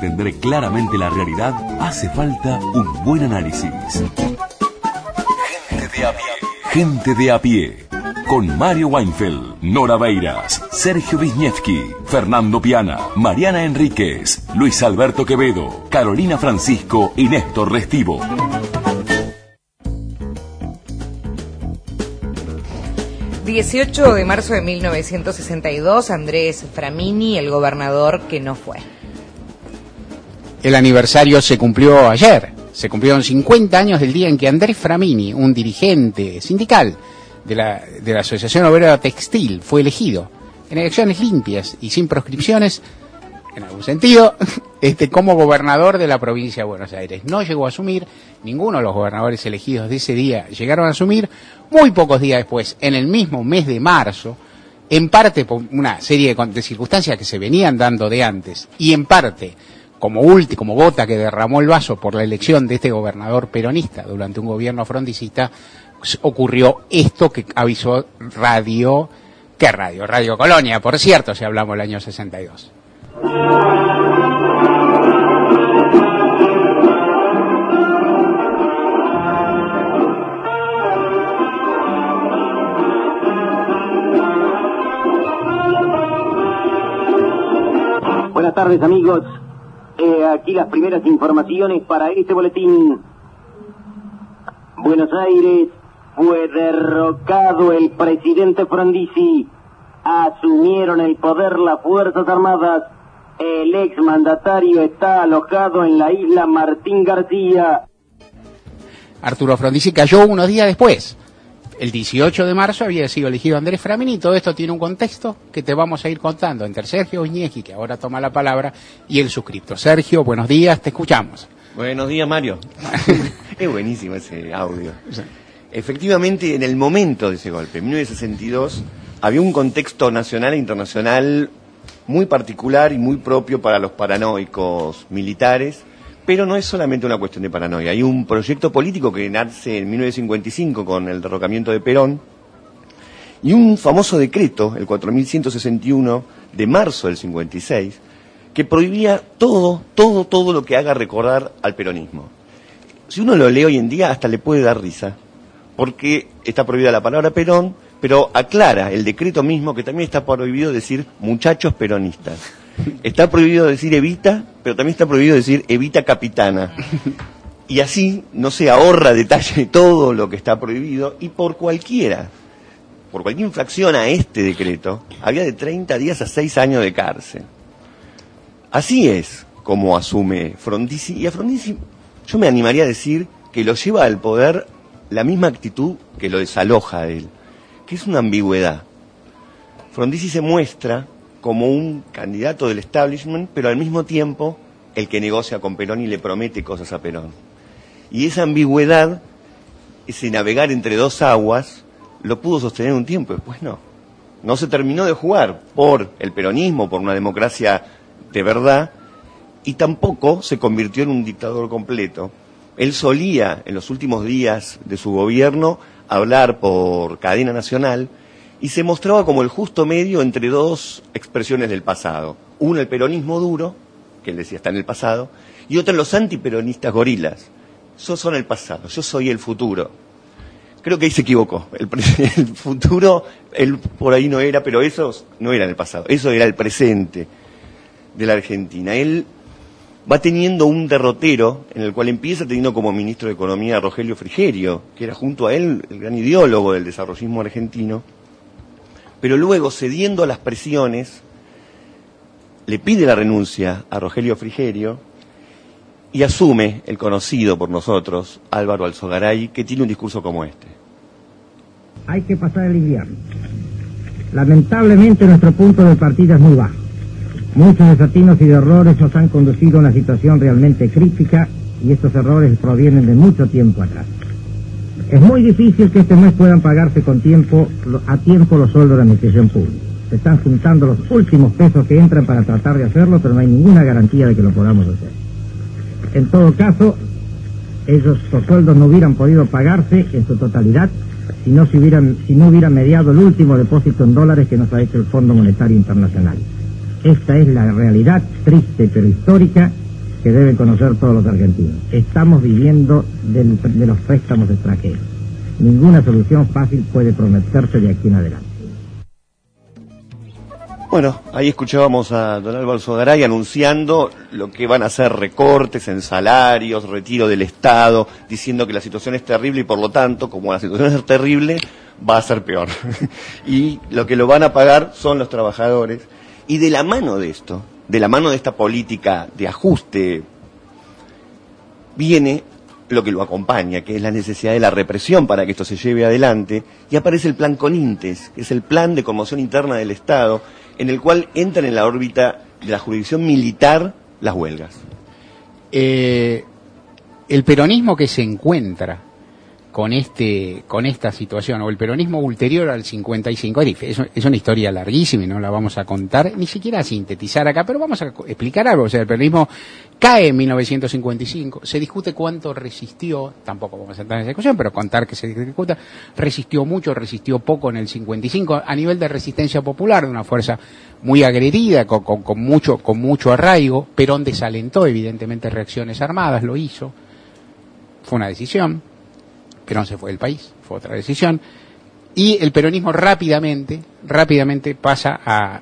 entender claramente la realidad, hace falta un buen análisis. Gente de a pie. Gente de a pie. Con Mario Weinfeld, Nora Beiras, Sergio Wisniewski, Fernando Piana, Mariana Enríquez, Luis Alberto Quevedo, Carolina Francisco y Néstor Restivo. ...18 de marzo de 1962... Andrés Framini, el gobernador que no fue. El aniversario se cumplió ayer. Se cumplieron 50 años del día en que Andrés Framini, un dirigente sindical de la Asociación Obrera Textil, fue elegido en elecciones limpias y sin proscripciones, en algún sentido, como gobernador de la provincia de Buenos Aires. No llegó a asumir, ninguno de los gobernadores elegidos de ese día llegaron a asumir. Muy pocos días después, en el mismo mes de marzo, en parte por una serie de circunstancias que se venían dando de antes, y en parte como gota que derramó el vaso por la elección de este gobernador peronista durante un gobierno frondicista, ocurrió esto que avisó Radio Colonia, por cierto, si hablamos del año 62. Buenas tardes, amigos. Aquí las primeras informaciones para este boletín. Buenos Aires, fue derrocado el presidente Frondizi. Asumieron el poder las Fuerzas Armadas. El exmandatario está alojado en la isla Martín García. Arturo Frondizi cayó unos días después. El 18 de marzo había sido elegido Andrés Framini. Todo esto tiene un contexto que te vamos a ir contando entre Sergio Wisniewski, que ahora toma la palabra, y el suscripto. Sergio, buenos días, te escuchamos. Buenos días, Mario. Es buenísimo ese audio. Sí. Efectivamente, en el momento de ese golpe, en 1962, había un contexto nacional e internacional muy particular y muy propio para los paranoicos militares. Pero no es solamente una cuestión de paranoia. Hay un proyecto político que nace en 1955 con el derrocamiento de Perón y un famoso decreto, el 4161 de marzo del 56, que prohibía todo lo que haga recordar al peronismo. Si uno lo lee hoy en día hasta le puede dar risa, porque está prohibida la palabra Perón, pero aclara el decreto mismo que también está prohibido decir muchachos peronistas. Está prohibido decir Evita, pero también está prohibido decir Evita Capitana. Y así no se ahorra detalle todo lo que está prohibido, y por cualquier infracción a este decreto, había de 30 días a 6 años de cárcel. Así es como asume Frondizi, y a Frondizi yo me animaría a decir que lo lleva al poder la misma actitud que lo desaloja a él, que es una ambigüedad. Frondizi se muestra como un candidato del establishment, pero al mismo tiempo el que negocia con Perón y le promete cosas a Perón. Y esa ambigüedad, ese navegar entre dos aguas, lo pudo sostener un tiempo, después no. No se terminó de jugar por el peronismo, por una democracia de verdad, y tampoco se convirtió en un dictador completo. Él solía, en los últimos días de su gobierno, hablar por cadena nacional, y se mostraba como el justo medio entre dos expresiones del pasado. Una, el peronismo duro, que él decía está en el pasado, y otra, los antiperonistas gorilas. Esos son el pasado, yo soy el futuro. Creo que ahí se equivocó. El futuro, él por ahí no era, pero eso no era el pasado, eso era el presente de la Argentina. Él va teniendo un derrotero en el cual empieza teniendo como ministro de Economía a Rogelio Frigerio, que era junto a él el gran ideólogo del desarrollismo argentino. Pero luego, cediendo a las presiones, le pide la renuncia a Rogelio Frigerio y asume el conocido por nosotros, Álvaro Alzogaray, que tiene un discurso como este. Hay que pasar el invierno. Lamentablemente nuestro punto de partida es muy bajo. Muchos desatinos y de errores nos han conducido a una situación realmente crítica, y estos errores provienen de mucho tiempo atrás. Es muy difícil que este mes puedan pagarse a tiempo los sueldos de la administración pública. Se están juntando los últimos pesos que entran para tratar de hacerlo, pero no hay ninguna garantía de que lo podamos hacer. En todo caso, esos sueldos no hubieran podido pagarse en su totalidad si no hubiera mediado el último depósito en dólares que nos ha hecho el Fondo Monetario Internacional. Esta es la realidad triste pero histórica que deben conocer todos los argentinos. Estamos viviendo de los préstamos extranjeros. Ninguna solución fácil puede prometerse de aquí en adelante. Bueno, ahí escuchábamos a don Álvaro Sogaray anunciando lo que van a ser recortes en salarios, retiro del Estado, diciendo que la situación es terrible y por lo tanto, como la situación es terrible, va a ser peor. Y lo que lo van a pagar son los trabajadores. Y de la mano de esto, de la mano de esta política de ajuste, viene lo que lo acompaña, que es la necesidad de la represión para que esto se lleve adelante, y aparece el plan CONINTES, que es el plan de conmoción interna del Estado, en el cual entran en la órbita de la jurisdicción militar las huelgas. El peronismo que se encuentra con esta situación, o el peronismo ulterior al 55, es una historia larguísima y no la vamos a contar, ni siquiera a sintetizar acá, pero vamos a explicar algo. O sea, el peronismo cae en 1955, se discute cuánto resistió, tampoco vamos a entrar en esa discusión, pero contar que se discuta, resistió mucho, resistió poco en el 55, a nivel de resistencia popular, de una fuerza muy agredida, con mucho arraigo. Perón desalentó evidentemente reacciones armadas, lo hizo, fue una decisión. Perón se fue del país, fue otra decisión, y el peronismo rápidamente pasa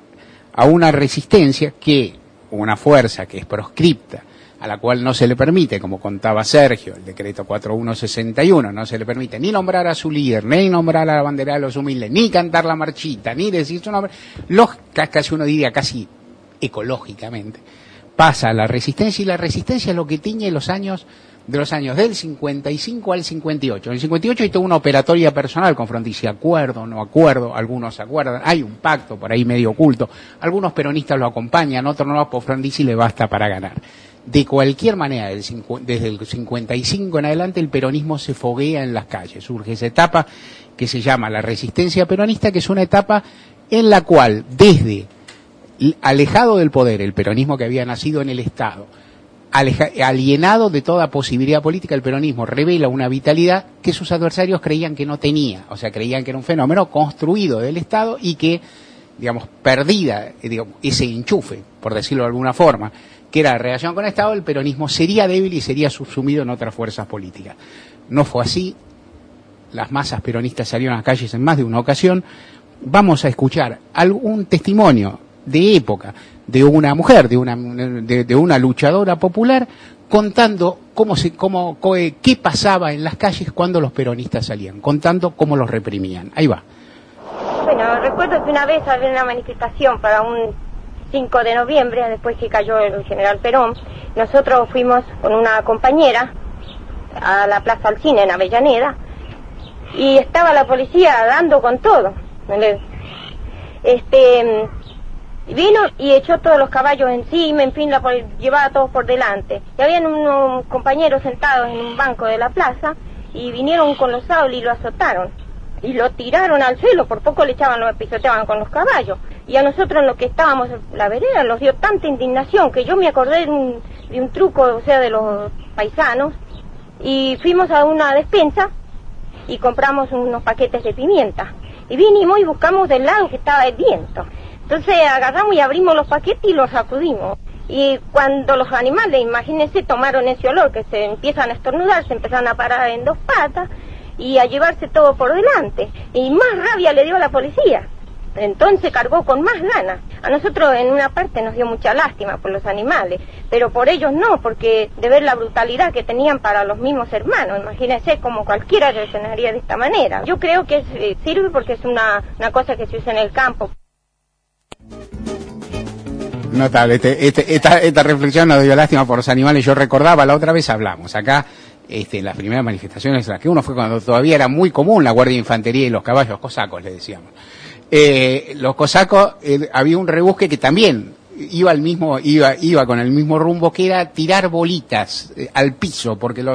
a una resistencia que, una fuerza que es proscripta, a la cual no se le permite, como contaba Sergio, el decreto 4161, no se le permite ni nombrar a su líder, ni nombrar a la bandera de los humildes, ni cantar la marchita, ni decir su nombre, casi uno diría casi ecológicamente, pasa a la resistencia, y la resistencia es lo que tiñe los años del 55 al 58. En el 58 hay toda una operatoria personal con Frondizi, acuerdo, no acuerdo, algunos acuerdan, hay un pacto por ahí medio oculto, algunos peronistas lo acompañan, otros no, por Frondizi le basta para ganar. De cualquier manera, desde el 55 en adelante el peronismo se foguea en las calles, surge esa etapa que se llama la resistencia peronista, que es una etapa en la cual, desde alejado del poder, el peronismo que había nacido en el Estado, alienado de toda posibilidad política, el peronismo revela una vitalidad que sus adversarios creían que no tenía, o sea, creían que era un fenómeno construido del Estado y que, digamos, perdida ese enchufe, por decirlo de alguna forma, que era la relación con el Estado, el peronismo sería débil y sería subsumido en otras fuerzas políticas. No fue así, las masas peronistas salieron a las calles en más de una ocasión. Vamos a escuchar algún testimonio de época de una mujer, de una luchadora popular, contando qué pasaba en las calles cuando los peronistas salían, contando cómo los reprimían. Ahí va. Bueno, recuerdo que una vez había una manifestación para un 5 de noviembre, después que cayó el general Perón. Nosotros fuimos con una compañera a la Plaza Alsina en Avellaneda, y estaba la policía dando con todo. Vino y echó todos los caballos encima, en fin, llevaba a todos por delante. Y habían unos compañeros sentados en un banco de la plaza, y vinieron con los sables y lo azotaron. Y lo tiraron al suelo, por poco le pisoteaban con los caballos. Y a nosotros, en lo que estábamos en la vereda, nos dio tanta indignación que yo me acordé de un truco, o sea, de los paisanos, y fuimos a una despensa y compramos unos paquetes de pimienta. Y vinimos y buscamos del lado que estaba el viento. Entonces agarramos y abrimos los paquetes y los sacudimos. Y cuando los animales, imagínense, tomaron ese olor, que se empiezan a estornudar, se empezaron a parar en dos patas y a llevarse todo por delante. Y más rabia le dio a la policía. Entonces cargó con más ganas. A nosotros en una parte nos dio mucha lástima por los animales, pero por ellos no, porque de ver la brutalidad que tenían para los mismos hermanos. Imagínense como cualquiera reaccionaría de esta manera. Yo creo que sirve porque es una cosa que se usa en el campo. Notable, esta reflexión nos dio lástima por los animales. Yo recordaba, la otra vez hablamos acá, las primeras manifestaciones, las que uno fue cuando todavía era muy común la Guardia de Infantería y los caballos cosacos, le decíamos. Los cosacos, había un rebusque que también iba con el mismo rumbo, que era tirar bolitas al piso, porque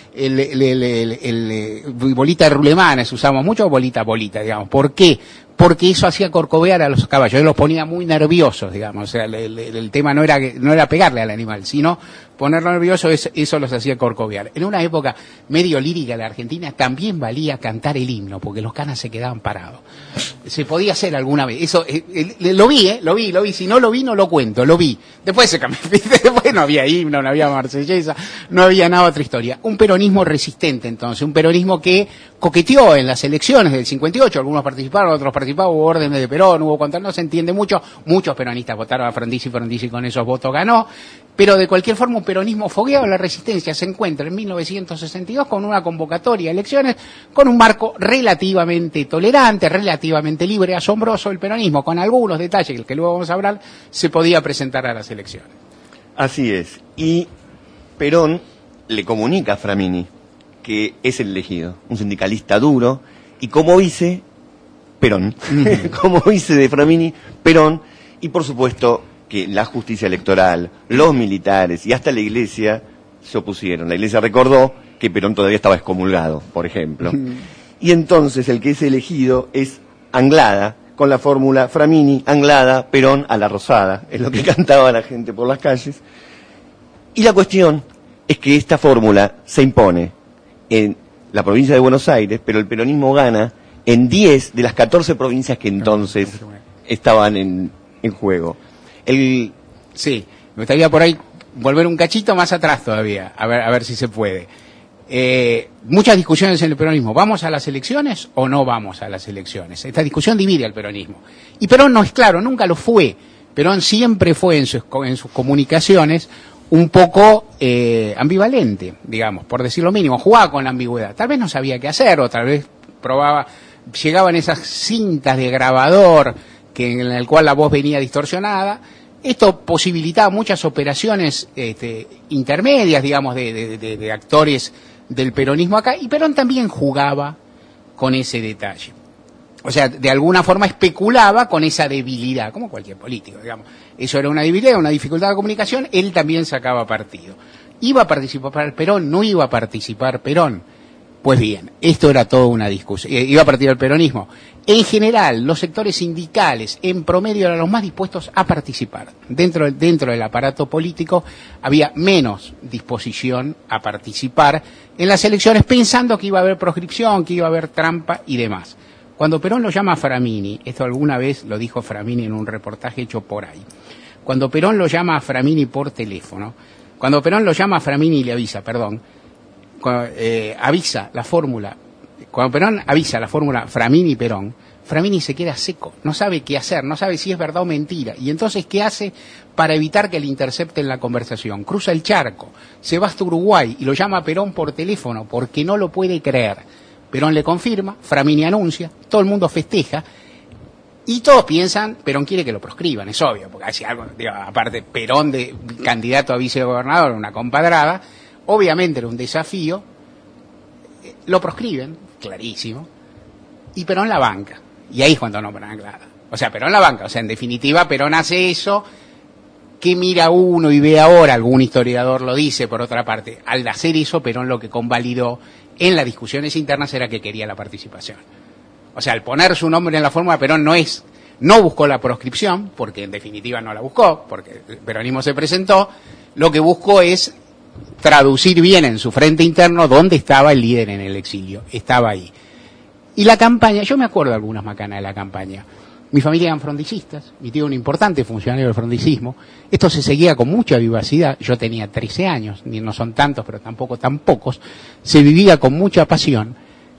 bolita de rulemanes usamos mucho, bolita, digamos. ¿Por qué? Porque eso hacía corcovear a los caballos, los ponía muy nerviosos, digamos. O sea, el tema no era pegarle al animal, sino ponerlo nervioso, eso los hacía corcovear. En una época medio lírica de la Argentina también valía cantar el himno, porque los canas se quedaban parados. Se podía hacer alguna vez. Eso lo vi. Si no lo vi, no lo cuento. Lo vi. Después se cambió. Después no había himno, no había marsellesa, no había nada, otra historia. Un peronismo resistente, entonces. Un peronismo que coqueteó en las elecciones del 58. Algunos participaron, otros participaron. Hubo órdenes de Perón, hubo contra. No se entiende mucho. Muchos peronistas votaron a Frondizi con esos votos ganó. Pero de cualquier forma, un peronismo fogueado, la resistencia se encuentra en 1962 con una convocatoria a elecciones, con un marco relativamente tolerante, relativamente libre, asombroso. El peronismo, con algunos detalles que luego vamos a hablar, se podía presentar a las elecciones. Así es. Y Perón le comunica a Framini que es el elegido, un sindicalista duro, y como vice, Perón. Como vice de Framini, Perón, y por supuesto que la justicia electoral, los militares y hasta la Iglesia se opusieron. La Iglesia recordó que Perón todavía estaba excomulgado, por ejemplo. Y entonces el que es elegido es Anglada, con la fórmula Framini, Anglada, Perón a la rosada, es lo que cantaba la gente por las calles. Y la cuestión es que esta fórmula se impone en la provincia de Buenos Aires, pero el peronismo gana en 10 de las 14 provincias que entonces estaban en juego. Sí, me gustaría por ahí volver un cachito más atrás todavía, a ver si se puede. Muchas discusiones en el peronismo. ¿Vamos a las elecciones o no vamos a las elecciones? Esta discusión divide al peronismo. Y Perón no es claro, nunca lo fue. Perón siempre fue en sus comunicaciones un poco ambivalente, digamos, por decir lo mínimo. Jugaba con la ambigüedad. Tal vez no sabía qué hacer, o tal vez llegaban esas cintas de grabador en el cual la voz venía distorsionada. Esto posibilitaba muchas operaciones intermedias, digamos, de actores del peronismo acá, y Perón también jugaba con ese detalle. O sea, de alguna forma especulaba con esa debilidad, como cualquier político, digamos. Eso era una debilidad, una dificultad de comunicación, él también sacaba partido. ¿Iba a participar Perón? ¿No iba a participar Perón? Pues bien, esto era toda una discusión. Iba a partir del peronismo. En general, los sectores sindicales, en promedio, eran los más dispuestos a participar. Dentro del aparato político había menos disposición a participar en las elecciones, pensando que iba a haber proscripción, que iba a haber trampa y demás. Cuando Perón lo llama a Framini, esto alguna vez lo dijo Framini en un reportaje hecho por ahí, cuando Perón lo llama a Framini por teléfono, cuando Perón lo llama a Framini y le avisa, avisa la fórmula, cuando Perón avisa la fórmula Framini-Perón, Framini se queda seco, no sabe qué hacer, no sabe si es verdad o mentira. Y entonces, ¿qué hace para evitar que le intercepten la conversación? Cruza el charco, se va hasta Uruguay y lo llama a Perón por teléfono porque no lo puede creer. Perón le confirma, Framini anuncia, todo el mundo festeja y todos piensan, Perón quiere que lo proscriban, es obvio, porque hay algo, aparte Perón de candidato a vicegobernador, una compadrada, obviamente era un desafío, lo proscriben, clarísimo, y Perón la banca. Y ahí es cuando nombran a Anglada. O sea, Perón la banca. O sea, en definitiva, Perón hace eso. ¿Qué mira uno y ve ahora? Algún historiador lo dice, por otra parte. Al hacer eso, Perón lo que convalidó en las discusiones internas era que quería la participación. O sea, al poner su nombre en la fórmula, Perón no buscó la proscripción, porque en definitiva no la buscó, porque el peronismo se presentó. Lo que buscó es traducir bien en su frente interno dónde estaba el líder en el exilio. Estaba ahí. Y la campaña, yo me acuerdo de algunas macanas de la campaña. Mi familia eran frondicistas, mi tío un importante funcionario del frondicismo. Esto se seguía con mucha vivacidad. Yo tenía 13 años, ni no son tantos, pero tampoco tan pocos. Se vivía con mucha pasión.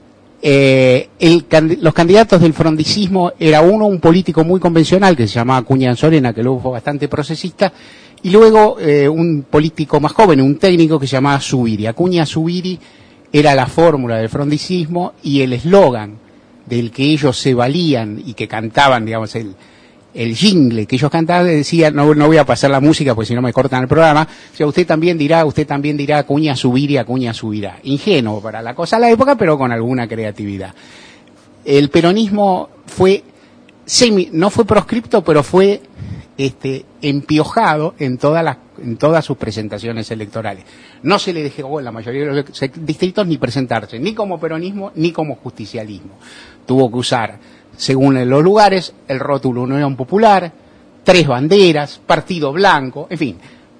Los candidatos del frondicismo era un político muy convencional que se llamaba Acuña Anzorena, que luego fue bastante procesista, y luego un político más joven, un técnico que se llamaba Zubiri. Acuña Zubiri era la fórmula del frondicismo y el eslogan del que ellos se valían y que cantaban, digamos, el jingle que ellos cantaban, decía, no voy a pasar la música porque si no me cortan el programa, o sea, usted también dirá, Acuña Zubiri, Acuña subirá. Ingenuo para la cosa de la época, pero con alguna creatividad. El peronismo no fue proscripto, pero fue empiojado en todas sus presentaciones electorales. No se le dejó en la mayoría de los distritos ni presentarse, ni como peronismo, ni como justicialismo. Tuvo que usar, según los lugares, el rótulo Unión Popular, 3 banderas, Partido Blanco, en fin,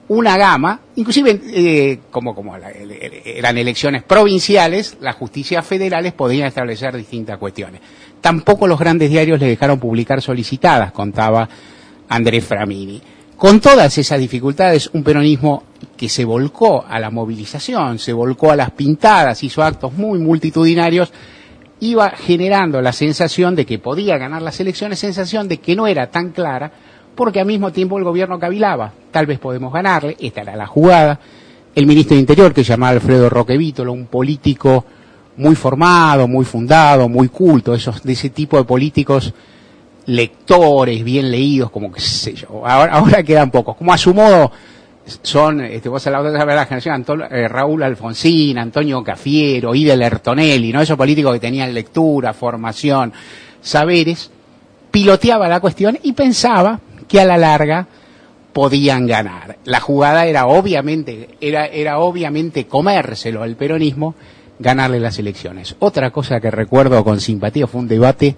una gama, inclusive eran elecciones provinciales, las justicias federales podían establecer distintas cuestiones. Tampoco los grandes diarios le dejaron publicar solicitadas, contaba Andrés Framini. Con todas esas dificultades, un peronismo que se volcó a la movilización, se volcó a las pintadas, hizo actos muy multitudinarios, iba generando la sensación de que podía ganar las elecciones, sensación de que no era tan clara, porque al mismo tiempo el gobierno cavilaba, tal vez podemos ganarle, esta era la jugada. El ministro de Interior, que se llamaba Alfredo Roque Vítolo, un político muy formado, muy fundado, muy culto, de ese tipo de políticos lectores, bien leídos, como que sé yo, ahora quedan pocos, como a su modo son, vos hablabas de la generación, Raúl Alfonsín, Antonio Cafiero, Ida Lertonelli, ¿no? Esos políticos que tenían lectura, formación, saberes, piloteaba la cuestión y pensaba que a la larga podían ganar. La jugada era obviamente comérselo al peronismo, ganarle las elecciones. Otra cosa que recuerdo con simpatía fue un debate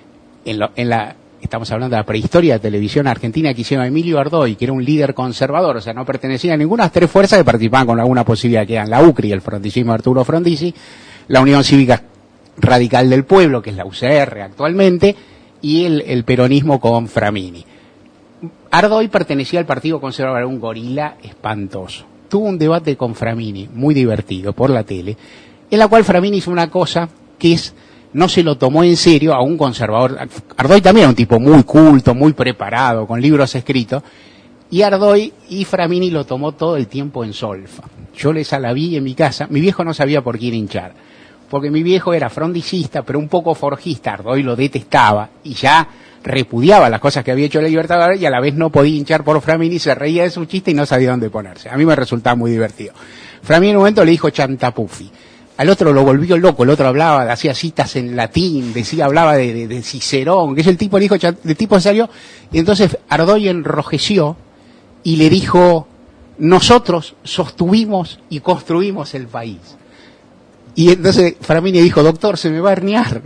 estamos hablando de la prehistoria de televisión argentina, que hicieron a Emilio Ardoy, que era un líder conservador, o sea, no pertenecía a ninguna de las tres fuerzas que participaban con alguna posibilidad, que eran la UCRI, el frondicismo de Arturo Frondizi, la Unión Cívica Radical del Pueblo, que es la UCR actualmente, y el peronismo con Framini. Ardoy pertenecía al Partido Conservador, era un gorila espantoso. Tuvo un debate con Framini, muy divertido, por la tele, en la cual Framini hizo una cosa que no se lo tomó en serio a un conservador. Ardoy también era un tipo muy culto, muy preparado, con libros escritos, y Ardoy y Framini lo tomó todo el tiempo en solfa. Yo la vi en mi casa, mi viejo no sabía por quién hinchar, porque mi viejo era frondicista, pero un poco forjista, Ardoy lo detestaba, y ya repudiaba las cosas que había hecho la Libertadores, y a la vez no podía hinchar por Framini, se reía de su chiste y no sabía dónde ponerse. A mí me resultaba muy divertido. Framini en un momento le dijo chantapufi. Al otro lo volvió loco, el otro hablaba, hacía citas en latín, hablaba de Cicerón, que es el tipo, le dijo, el tipo salió, y entonces Ardoy enrojeció y le dijo, nosotros sostuvimos y construimos el país. Y entonces Framini dijo, doctor, se me va a herniar.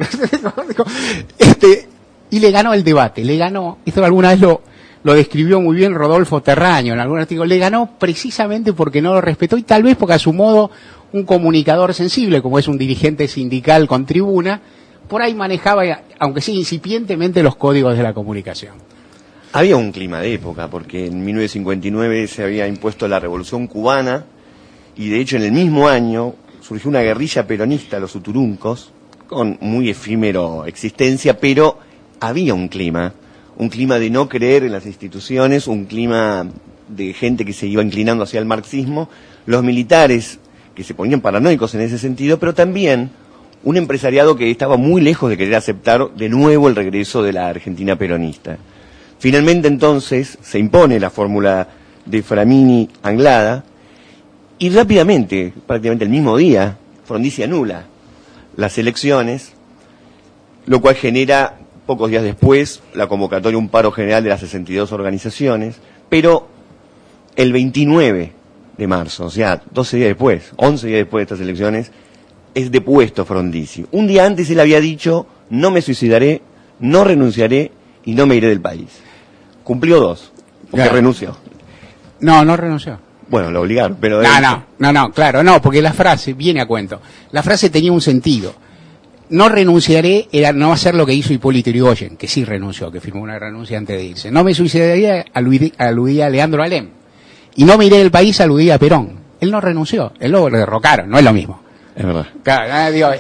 Y le ganó el debate, esto alguna vez lo describió muy bien Rodolfo Terraño en algún artículo, le ganó precisamente porque no lo respetó y tal vez porque a su modo un comunicador sensible, como es un dirigente sindical con tribuna, por ahí manejaba, aunque sí incipientemente, los códigos de la comunicación. Había un clima de época, porque en 1959 se había impuesto la Revolución Cubana, y de hecho en el mismo año surgió una guerrilla peronista, los Uturuncos, con muy efímero existencia, pero había un clima de no creer en las instituciones, un clima de gente que se iba inclinando hacia el marxismo, los militares que se ponían paranoicos en ese sentido, pero también un empresariado que estaba muy lejos de querer aceptar de nuevo el regreso de la Argentina peronista. Finalmente entonces se impone la fórmula de Framini Anglada y rápidamente, prácticamente el mismo día, Frondizi anula las elecciones, lo cual genera pocos días después la convocatoria a un paro general de las 62 organizaciones, pero el 29 de marzo, o sea, 11 días después de estas elecciones, es depuesto Frondizi. Un día antes él había dicho, no me suicidaré, no renunciaré y no me iré del país. Cumplió 2, porque claro. Renunció. No renunció. Bueno, lo obligaron, pero... No, porque la frase, viene a cuento, la frase tenía un sentido. No renunciaré, no va a ser lo que hizo Hipólito Yrigoyen, que sí renunció, que firmó una renuncia antes de irse. No me suicidaría, aludía a Leandro Alem. Y no me iré del país, aludía a Perón. Él no renunció, él lo derrocaron, no es lo mismo. Es verdad. Claro,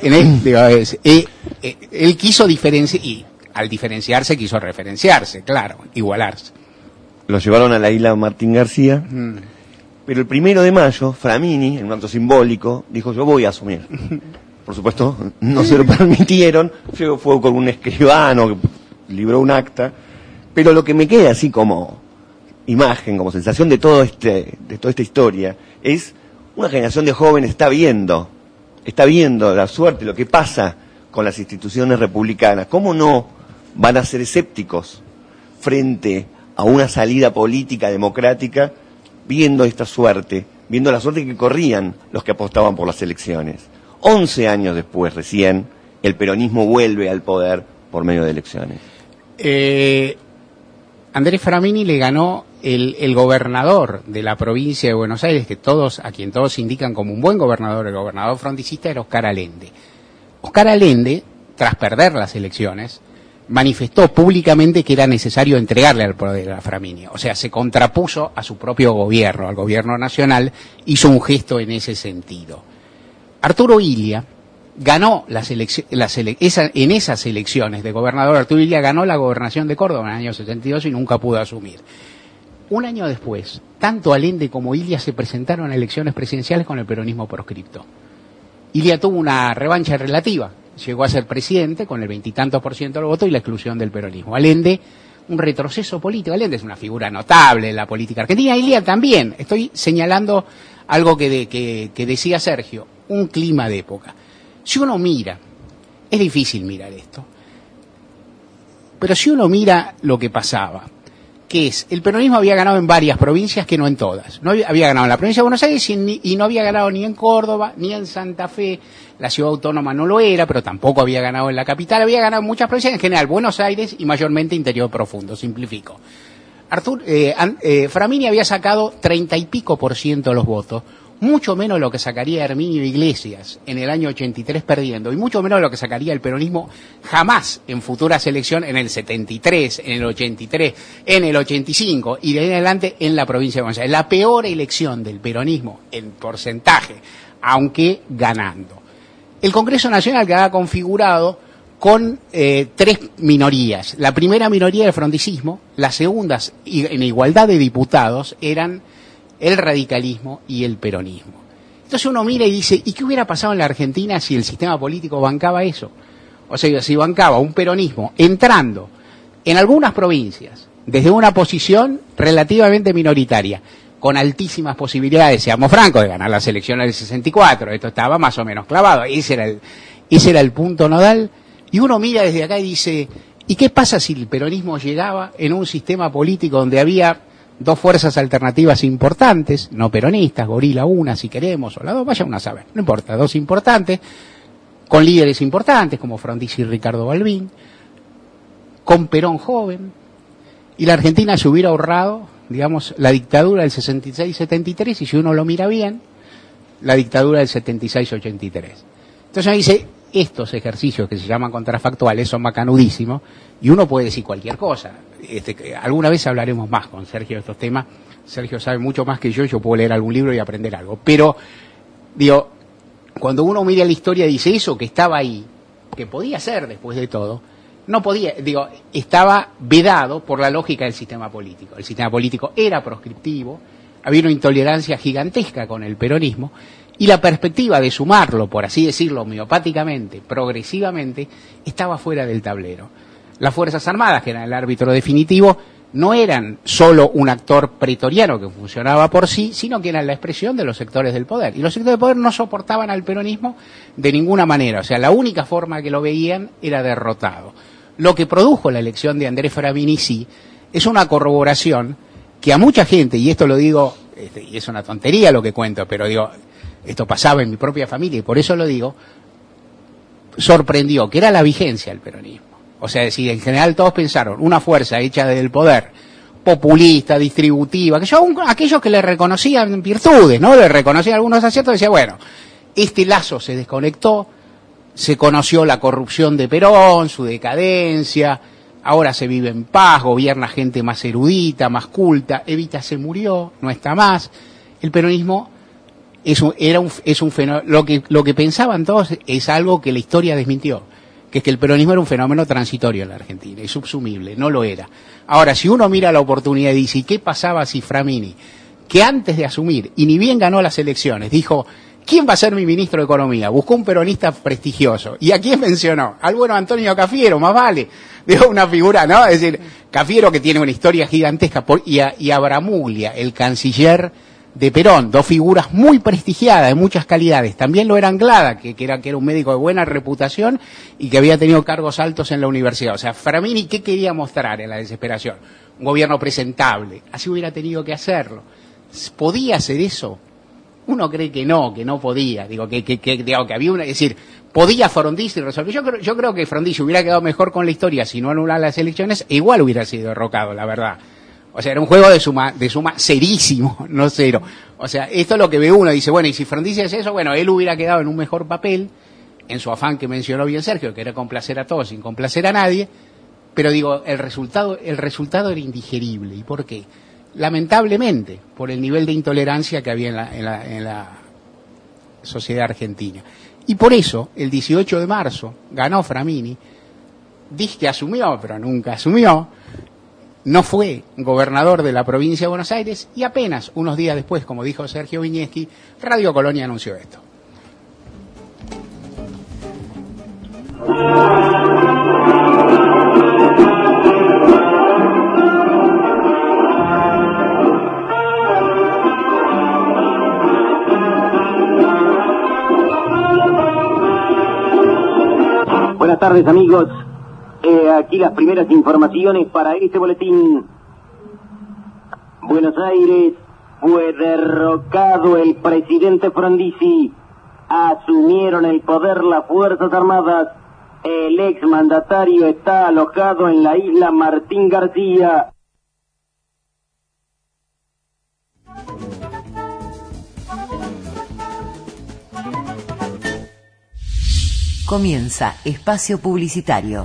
él quiso diferenciar, y al diferenciarse quiso referenciarse, claro, igualarse. Lo llevaron a la isla Martín García, pero el 1 de mayo, Framini, en un acto simbólico, dijo, yo voy a asumir. Por supuesto, no se lo permitieron, fue con un escribano que libró un acta, pero lo que me queda así como imagen, como sensación de toda esta historia, es una generación de jóvenes está viendo la suerte, lo que pasa con las instituciones republicanas. ¿Cómo no van a ser escépticos frente a una salida política democrática, viendo esta suerte, viendo la suerte que corrían los que apostaban por las elecciones? 11 años después, recién, el peronismo vuelve al poder por medio de elecciones. Andrés Framini le ganó el gobernador de la provincia de Buenos Aires, a quien todos indican como un buen gobernador, el gobernador fronticista era Oscar Allende. Oscar Allende, tras perder las elecciones, manifestó públicamente que era necesario entregarle al poder a Framini. O sea, se contrapuso a su propio gobierno, al gobierno nacional, hizo un gesto en ese sentido. Arturo Illia ganó en esas elecciones de gobernador. Arturo Illia ganó la gobernación de Córdoba en el año 72 y nunca pudo asumir. Un año después, tanto Allende como Illia se presentaron a elecciones presidenciales con el peronismo proscripto. Illia tuvo una revancha relativa, llegó a ser presidente con el 20 y tantos % del voto y la exclusión del peronismo. Allende, un retroceso político. Allende es una figura notable en la política argentina. Illia también. Estoy señalando algo que decía Sergio, un clima de época. Si uno mira, es difícil mirar esto, pero si uno mira lo que pasaba, que es, el peronismo había ganado en varias provincias, que no en todas. No había ganado en la provincia de Buenos Aires y no había ganado ni en Córdoba, ni en Santa Fe. La ciudad autónoma no lo era, pero tampoco había ganado en la capital. Había ganado en muchas provincias, en general Buenos Aires y mayormente interior profundo, simplifico. Framini había sacado 30 y pico % de los votos, mucho menos de lo que sacaría Herminio Iglesias en el año 83 perdiendo, y mucho menos de lo que sacaría el peronismo jamás en futuras elecciones, en el 73, en el 83, en el 85 y de ahí en adelante en la provincia de Buenos Aires. La peor elección del peronismo en porcentaje, aunque ganando. El Congreso Nacional quedaba configurado con 3 minorías. La primera minoría del fronticismo, las segundas en igualdad de diputados eran el radicalismo y el peronismo. Entonces uno mira y dice, ¿y qué hubiera pasado en la Argentina si el sistema político bancaba eso? O sea, si bancaba un peronismo entrando en algunas provincias desde una posición relativamente minoritaria, con altísimas posibilidades, seamos francos, de ganar las elecciones del 64, esto estaba más o menos clavado, ese era el punto nodal, y uno mira desde acá y dice, ¿y qué pasa si el peronismo llegaba en un sistema político donde había 2 fuerzas alternativas importantes, no peronistas, Gorila una si queremos, o la 2, vaya una a saber, no importa, 2 importantes, con líderes importantes como Frondizi y Ricardo Balbín, con Perón joven, y la Argentina se hubiera ahorrado, digamos, la dictadura del 66-73, y si uno lo mira bien, la dictadura del 76-83. Entonces uno dice, estos ejercicios que se llaman contrafactuales son macanudísimos, y uno puede decir cualquier cosa. Alguna vez hablaremos más con Sergio de estos temas. Sergio sabe mucho más que yo puedo leer algún libro y aprender algo. Pero, digo, cuando uno mira la historia y dice eso que estaba ahí, que podía ser después de todo, no podía, estaba vedado por la lógica del sistema político. El sistema político era proscriptivo, había una intolerancia gigantesca con el peronismo, y la perspectiva de sumarlo, por así decirlo, homeopáticamente, progresivamente, estaba fuera del tablero. Las Fuerzas Armadas, que eran el árbitro definitivo, no eran solo un actor pretoriano que funcionaba por sí, sino que eran la expresión de los sectores del poder. Y los sectores del poder no soportaban al peronismo de ninguna manera. O sea, la única forma que lo veían era derrotado. Lo que produjo la elección de Andrés Framini sí es una corroboración que a mucha gente, y esto lo digo, y es una tontería lo que cuento, pero digo, esto pasaba en mi propia familia y por eso lo digo, sorprendió que era la vigencia del peronismo. O sea, es decir, en general todos pensaron, una fuerza hecha del poder, populista, distributiva, que aquellos que le reconocían virtudes, ¿no? Le reconocían algunos aciertos, decía, bueno, este lazo se desconectó, se conoció la corrupción de Perón, su decadencia, ahora se vive en paz, gobierna gente más erudita, más culta, Evita se murió, no está más. El peronismo es un fenómeno, lo que pensaban todos es algo que la historia desmintió, que es que el peronismo era un fenómeno transitorio en la Argentina, y subsumible, no lo era. Ahora, si uno mira la oportunidad y dice, ¿y qué pasaba si Framini, que antes de asumir, y ni bien ganó las elecciones, dijo, ¿quién va a ser mi ministro de Economía? Buscó un peronista prestigioso. ¿Y a quién mencionó? Al bueno Antonio Cafiero, más vale. Digo, una figura, ¿no? Es decir, Cafiero, que tiene una historia gigantesca, y a Bramuglia, el canciller de Perón, 2 figuras muy prestigiadas, de muchas calidades. También lo era Anglada, que era un médico de buena reputación y que había tenido cargos altos en la universidad. O sea, Framini, ¿qué quería mostrar en la desesperación? Un gobierno presentable. Así hubiera tenido que hacerlo. ¿Podía hacer eso? Uno cree que no podía. Que había es decir, ¿Podía Frondizi resolver? Yo creo que Frondizi hubiera quedado mejor con la historia si no anulan las elecciones, e igual hubiera sido derrocado, la verdad. O sea, era un juego de suma serísimo, no cero. O sea, esto es lo que ve uno, dice, bueno, y si Frondizi hace eso, bueno, él hubiera quedado en un mejor papel, en su afán que mencionó bien Sergio, que era complacer a todos sin complacer a nadie, pero digo, el resultado era indigerible. ¿Y por qué? Lamentablemente, por el nivel de intolerancia que había en la sociedad argentina. Y por eso, el 18 de marzo, ganó Framini, dice que asumió, pero nunca asumió, no fue gobernador de la provincia de Buenos Aires, y apenas unos días después, como dijo Sergio Viñeski, Radio Colonia anunció esto. Buenas tardes, amigos. Aquí las primeras informaciones para este boletín. Buenos Aires, fue derrocado el presidente Frondizi. Asumieron el poder las Fuerzas Armadas. El exmandatario está alojado en la isla Martín García. Comienza Espacio Publicitario.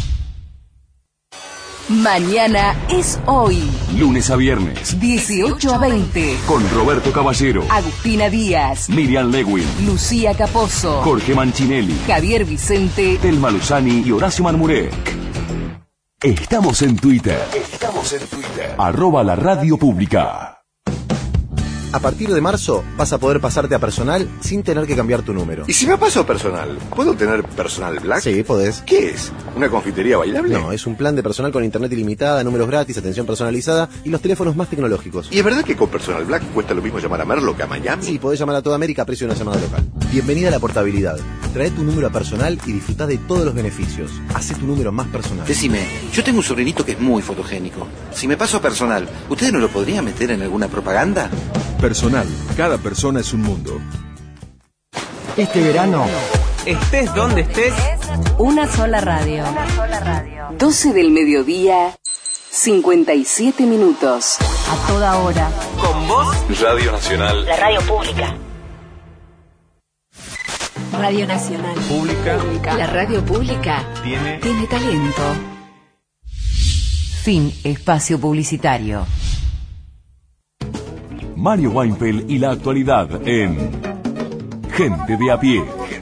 Mañana es hoy. Lunes a viernes, 18 a 20. con Roberto Caballero, Agustina Díaz, Miriam Lewin, Lucía Caposo, Jorge Manchinelli, Javier Vicente, Telma Luzani y Horacio Marmurek. Estamos en Twitter. @la Radio Pública. A partir de marzo vas a poder pasarte a personal sin tener que cambiar tu número. ¿Y si me paso a personal? ¿Puedo tener personal black? Sí, podés. ¿Qué es? ¿Una confitería bailable? No, es un plan de personal con internet ilimitada, números gratis, atención personalizada y los teléfonos más tecnológicos. ¿Y es verdad que con personal black cuesta lo mismo llamar a Merlo que a Miami? Sí, podés llamar a toda América a precio de una llamada local. Bienvenida a la portabilidad. Trae tu número a personal y disfrutá de todos los beneficios. Hacé tu número más personal. Decime, yo tengo un sobrinito que es muy fotogénico. Si me paso a personal, ¿ustedes no lo podrían meter en alguna propaganda? Personal, cada persona es un mundo. Este verano, estés donde estés, una sola radio. 12 del mediodía, 57 minutos. A toda hora. con vos, Radio Nacional. La radio pública. Radio Nacional. Pública. La radio pública Tiene talento. Fin espacio publicitario. Mario Weinfeld y la actualidad en Gente de a pie.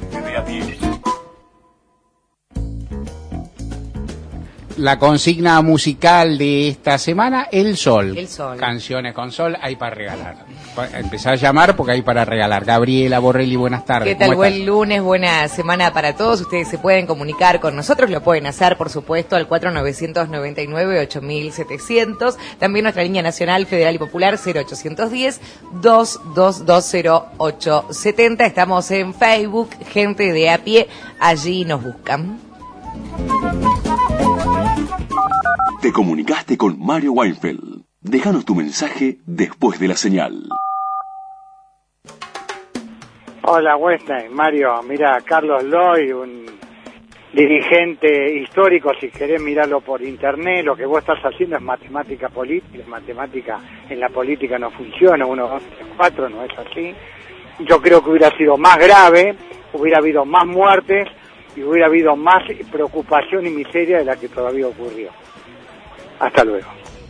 La consigna musical de esta semana, El Sol. El Sol. Canciones con sol hay para regalar. Empezá a llamar porque hay para regalar. Gabriela Borrelli, buenas tardes. ¿Qué tal? Buen lunes, buena semana para todos. Ustedes se pueden comunicar con nosotros, lo pueden hacer, por supuesto, al 4999-8700. También nuestra línea nacional, federal y popular, 0810-2220870. Estamos en Facebook, Gente de a pie, allí nos buscan. Te comunicaste con Mario Weinfeld. Déjanos tu mensaje después de la señal. Hola, Weinstein, Mario. Mira, Carlos Loy, un dirigente histórico, si querés mirarlo por internet, lo que vos estás haciendo es matemática política. Matemática en la política no funciona, 1, 2, 3, 4, no es así. Yo creo que hubiera sido más grave, hubiera habido más muertes y hubiera habido más preocupación y miseria de la que todavía ocurrió. Hasta luego.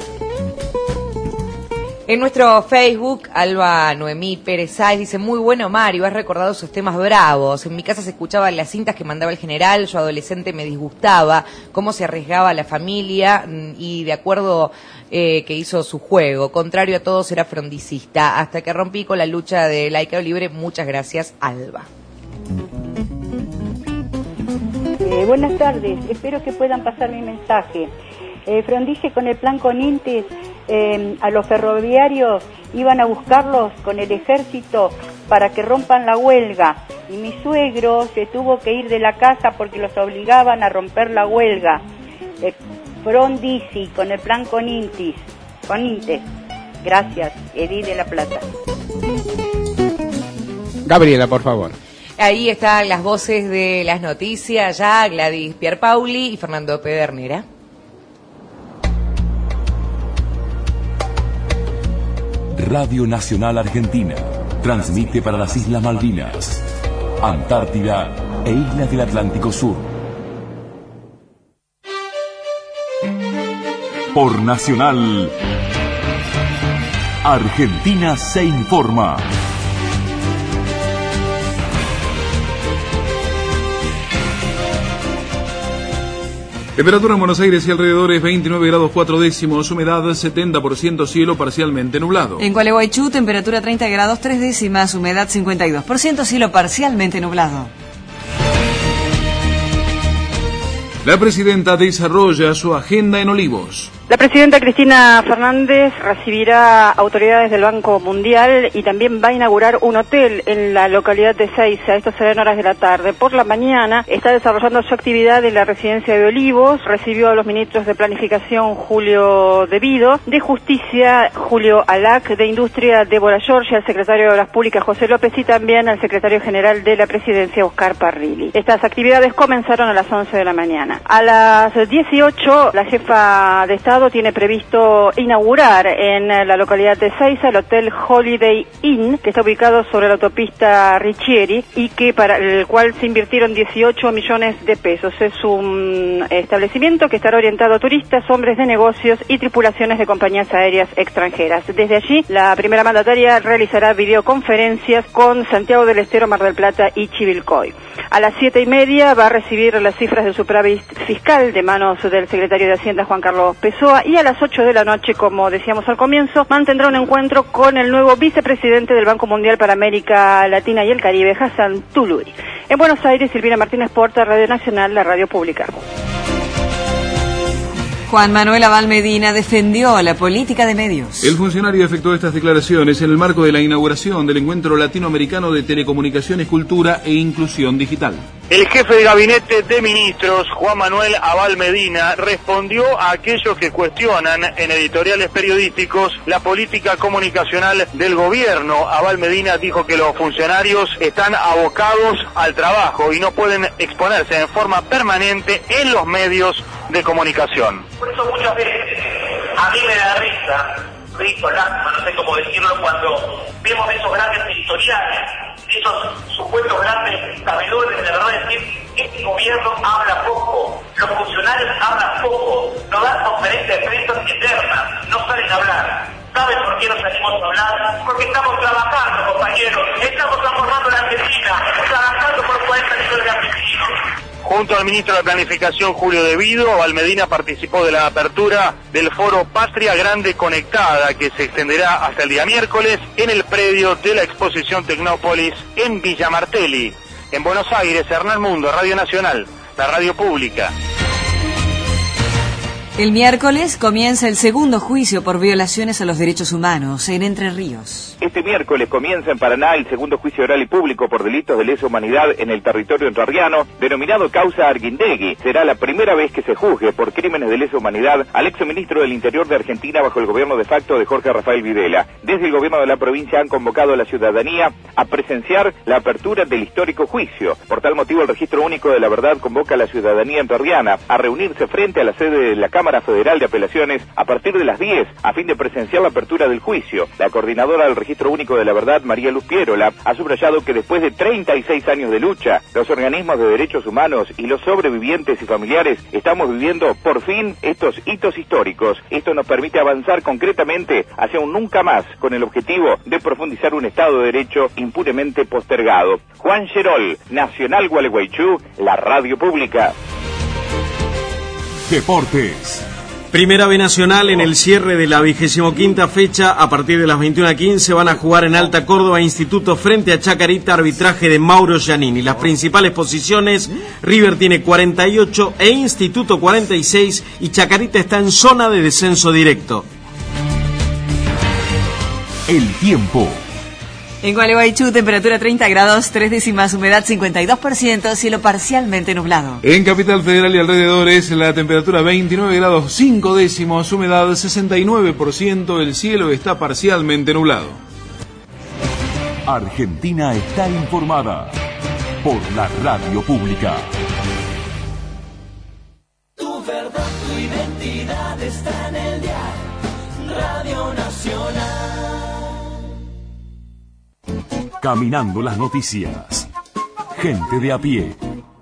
En nuestro Facebook, Alba Noemí Pérez Sáez dice: muy bueno, Mario, has recordado esos temas bravos. En mi casa se escuchaban las cintas que mandaba el general, yo adolescente me disgustaba cómo se arriesgaba la familia y de acuerdo que hizo su juego. Contrario a todos era frondicista. Hasta que rompí con la lucha de laica libre. Muchas gracias, Alba. Buenas tardes, espero que puedan pasar mi mensaje. Frondizi con el plan Conintes, a los ferroviarios iban a buscarlos con el ejército para que rompan la huelga, y mi suegro se tuvo que ir de la casa porque los obligaban a romper la huelga. Frondizi con el plan Conintes. Gracias, Edith de La Plata. Gabriela, por favor. Ahí están las voces de las noticias, ya Gladys Pierpauli y Fernando Pedernera. Radio Nacional Argentina transmite para las Islas Malvinas, Antártida e islas del Atlántico Sur. Por Nacional, Argentina se informa. Temperatura en Buenos Aires y alrededores 29 grados 4 décimos, humedad 70%, cielo parcialmente nublado. En Gualeguaychú, temperatura 30 grados 3 décimas, humedad 52%, cielo parcialmente nublado. La presidenta desarrolla su agenda en Olivos. La presidenta Cristina Fernández recibirá autoridades del Banco Mundial y también va a inaugurar un hotel en la localidad de Ezeiza. Esto será en horas de la tarde. Por la mañana está desarrollando su actividad en la residencia de Olivos. Recibió a los ministros de Planificación, Julio De Vido, de Justicia, Julio Alac, de Industria, Débora Giorgi, al secretario de Obras Públicas, José López, y también al secretario general de la Presidencia, Oscar Parrilli. Estas actividades comenzaron a las 11 de la mañana. A las 18, la jefa de Estado tiene previsto inaugurar en la localidad de Ezeiza el Hotel Holiday Inn, que está ubicado sobre la autopista Riccieri y que para el cual se invirtieron 18 millones de pesos. Es un establecimiento que estará orientado a turistas, hombres de negocios y tripulaciones de compañías aéreas extranjeras. Desde allí, la primera mandataria realizará videoconferencias con Santiago del Estero, Mar del Plata y Chivilcoy. A las 7:30 va a recibir las cifras de superávit fiscal de manos del secretario de Hacienda, Juan Carlos Pessoa, y a las 8 de la noche, como decíamos al comienzo, mantendrá un encuentro con el nuevo vicepresidente del Banco Mundial para América Latina y el Caribe, Hassan Toulouri. En Buenos Aires, Silvina Martínez Porta, Radio Nacional, la radio pública. Juan Manuel Abal Medina defendió la política de medios. El funcionario efectuó estas declaraciones en el marco de la inauguración del Encuentro Latinoamericano de Telecomunicaciones, Cultura e Inclusión Digital. El jefe de gabinete de ministros, Juan Manuel Abal Medina, respondió a aquellos que cuestionan en editoriales periodísticos la política comunicacional del gobierno. Abal Medina dijo que los funcionarios están abocados al trabajo y no pueden exponerse en forma permanente en los medios de comunicación. Por eso muchas veces a mí me da risa, lástima, no sé cómo decirlo, cuando vemos esos grandes editoriales, esos supuestos grandes sabedores de la verdad, decir, este gobierno habla poco, los funcionarios hablan poco, no dan conferencias de prensa eternas, no salen a hablar. ¿Saben por qué no salimos a hablar? Porque estamos trabajando, compañeros, estamos transformando la Argentina, trabajando por 40 millones de argentinos. Junto al ministro de Planificación, Julio De Vido, Abal Medina participó de la apertura del foro Patria Grande Conectada, que se extenderá hasta el día miércoles en el predio de la exposición Tecnópolis en Villa Martelli. En Buenos Aires, Hernán Mundo, Radio Nacional, la radio pública. El miércoles comienza el segundo juicio por violaciones a los derechos humanos en Entre Ríos. Este miércoles comienza en Paraná el segundo juicio oral y público por delitos de lesa humanidad en el territorio entrerriano, denominado causa Arguindegui. Será la primera vez que se juzgue por crímenes de lesa humanidad al exministro del Interior de Argentina bajo el gobierno de facto de Jorge Rafael Videla. Desde el gobierno de la provincia han convocado a la ciudadanía a presenciar la apertura del histórico juicio. Por tal motivo, el Registro Único de la Verdad convoca a la ciudadanía entrerriana a reunirse frente a la sede de la Cámara Federal de Apelaciones a partir de las 10 a fin de presenciar la apertura del juicio. La coordinadora del Registro Único de la Verdad, María Luz Pierola, ha subrayado que después de 36 años de lucha, los organismos de derechos humanos y los sobrevivientes y familiares estamos viviendo por fin estos hitos históricos. Esto nos permite avanzar concretamente hacia un nunca más, con el objetivo de profundizar un Estado de Derecho impunemente postergado. Juan Gerol, Nacional Gualeguaychú, la radio pública. Deportes. Primera B Nacional en el cierre de la 25ª fecha, a partir de las 21:15 van a jugar en Alta Córdoba Instituto frente a Chacarita, arbitraje de Mauro Giannini. Las principales posiciones, River tiene 48 e Instituto 46 y Chacarita está en zona de descenso directo. El tiempo. En Gualeguaychú, temperatura 30 grados 3 décimas, humedad 52%, cielo parcialmente nublado. En Capital Federal y alrededores, la temperatura 29 grados 5 décimos, humedad 69%, el cielo está parcialmente nublado. Argentina está informada. por la radio pública. Tu verdad, tu identidad está en el dial Radio Nacional. Caminando las noticias. Gente de a pie.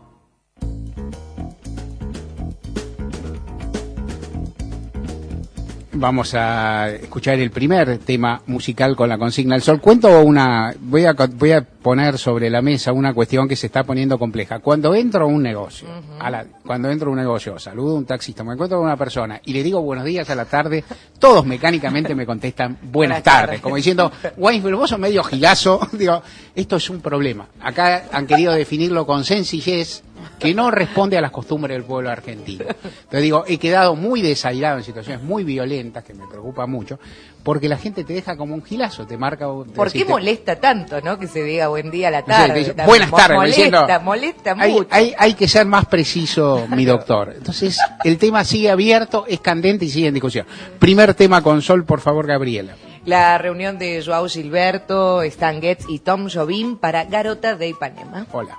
Vamos a escuchar el primer tema musical con la consigna del sol. Voy a poner sobre la mesa una cuestión que se está poniendo compleja. Cuando entro a un negocio, saludo a un taxista, me encuentro con una persona y le digo buenos días a la tarde, todos mecánicamente me contestan buenas tardes, como diciendo, Weinfeld, vos sos medio gilazo. Digo, esto es un problema. Acá han querido definirlo con sencillez, que no responde a las costumbres del pueblo argentino. Entonces digo, he quedado muy desairado en situaciones muy violentas, que me preocupa mucho, porque la gente te deja como un gilazo, te marca... ¿Por qué molesta tanto, no? Que se diga buen día a la tarde. No sé, dice, buenas tardes. Molesta mucho. Hay que ser más preciso, mi doctor. Entonces, el tema sigue abierto, es candente y sigue en discusión. Primer tema con Sol, por favor, Gabriela. La reunión de Joao Gilberto, Stan Getz y Tom Jobim para Garota de Ipanema. Hola.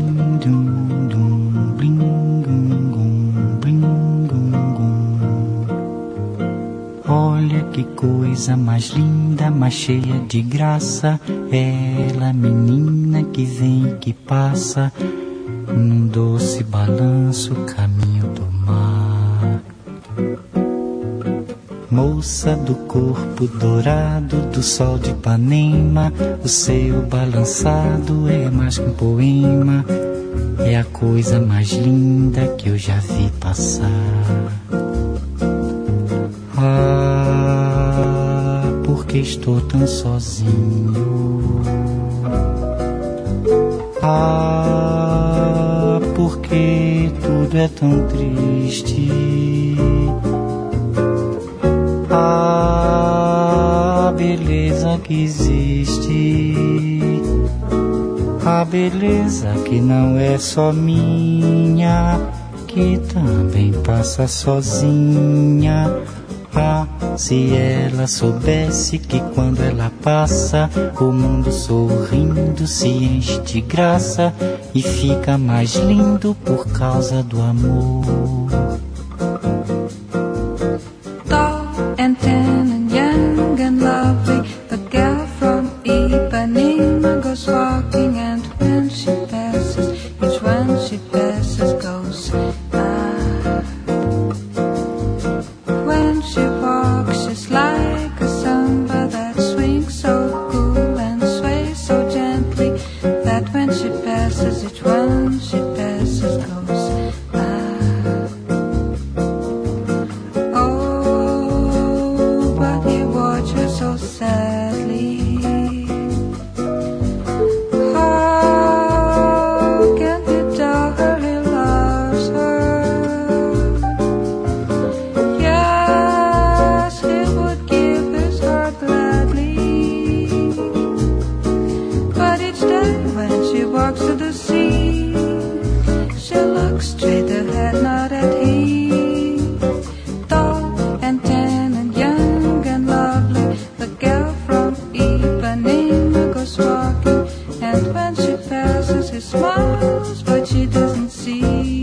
Olha que coisa mais linda, mais cheia de graça, ela, menina que vem e que passa, num doce balanço, caminho do mar. Moça do corpo dourado do sol de Ipanema, o seu balançado é mais que um poema, é a coisa mais linda que eu já vi passar. Ah, porque estou tão sozinho. Ah, porque tudo é tão triste. Ah, beleza que existe. A beleza que não é só minha, que também passa sozinha. Ah, se ela soubesse que quando ela passa, o mundo sorrindo se enche de graça e fica mais lindo por causa do amor. Tall and tan and young and lovely, the girl from Ipanema goes walking, and when she passes, each one she passes goes by. When she walks, she's like a samba that swings so cool and sways so gently, that when she passes, each one she passes goes by. Oh, but he watched her so sadly. How can he tell her he loves her? Yes, he would give his heart gladly. But each day when she walks to the sea, she looks straight ahead, not at him. Tall and tan and young and lovely, the girl from Ipanema goes walking, and when she passes, he smiles, but she doesn't see.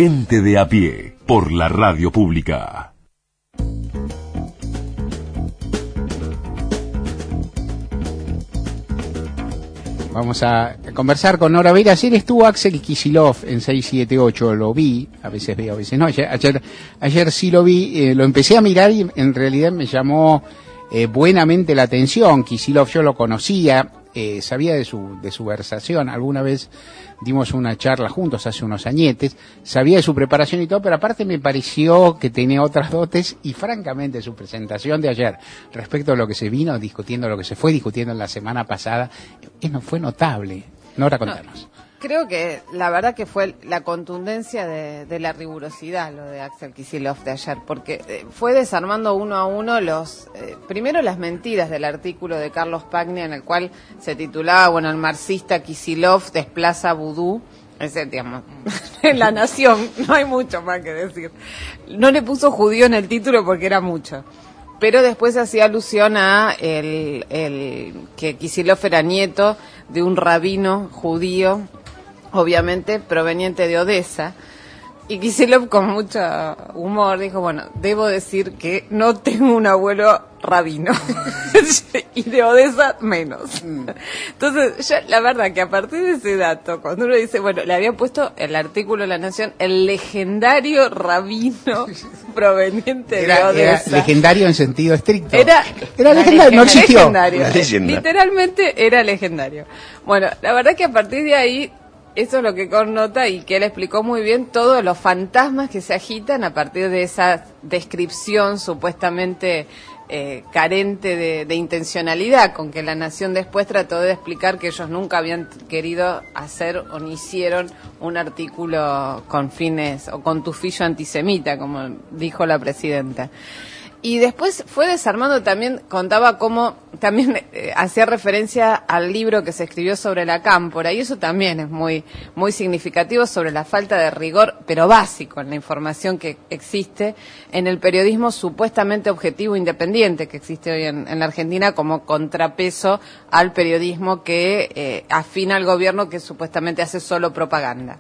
Gente de a pie, por la radio pública. Vamos a conversar con Nora Veira. Ayer estuvo Axel Kicillof en 678, lo vi, a veces veo, a veces no. Ayer sí lo vi, lo empecé a mirar y en realidad me llamó buenamente la atención. Kicillof yo lo conocía, sabía de su versación, alguna vez dimos una charla juntos hace unos añetes, sabía de su preparación y todo, pero aparte me pareció que tenía otras dotes y francamente su presentación de ayer respecto a lo que se vino discutiendo, lo que se fue discutiendo en la semana pasada, fue notable. Nora, contanos. Creo que la verdad que fue la contundencia de la rigurosidad lo de Axel Kicillof de ayer, porque fue desarmando uno a uno primero las mentiras del artículo de Carlos Paglia en el cual se titulaba, el marxista Kicillof desplaza vudú. Digamos, en La Nación no hay mucho más que decir. No le puso judío en el título porque era mucho. Pero después hacía alusión a que Kicillof era nieto de un rabino judío, obviamente proveniente de Odessa, y Kicillof con mucho humor dijo, debo decir que no tengo un abuelo rabino, y de Odessa menos. Entonces, ya la verdad que a partir de ese dato, cuando uno dice, le había puesto el artículo de La Nación, el legendario rabino proveniente de Odessa. Era legendario en sentido estricto. Era legendario, no existió. Literalmente era legendario. La verdad que a partir de ahí, eso es lo que connota y que él explicó muy bien todos los fantasmas que se agitan a partir de esa descripción supuestamente carente de intencionalidad con que La Nación después trató de explicar que ellos nunca habían querido hacer o ni hicieron un artículo con fines o con tufillo antisemita, como dijo la presidenta. Y después fue desarmando también, contaba cómo también hacía referencia al libro que se escribió sobre la cámpora, y eso también es muy, muy significativo sobre la falta de rigor, pero básico en la información que existe en el periodismo supuestamente objetivo e independiente que existe hoy en la Argentina como contrapeso al periodismo que afina al gobierno que supuestamente hace solo propaganda.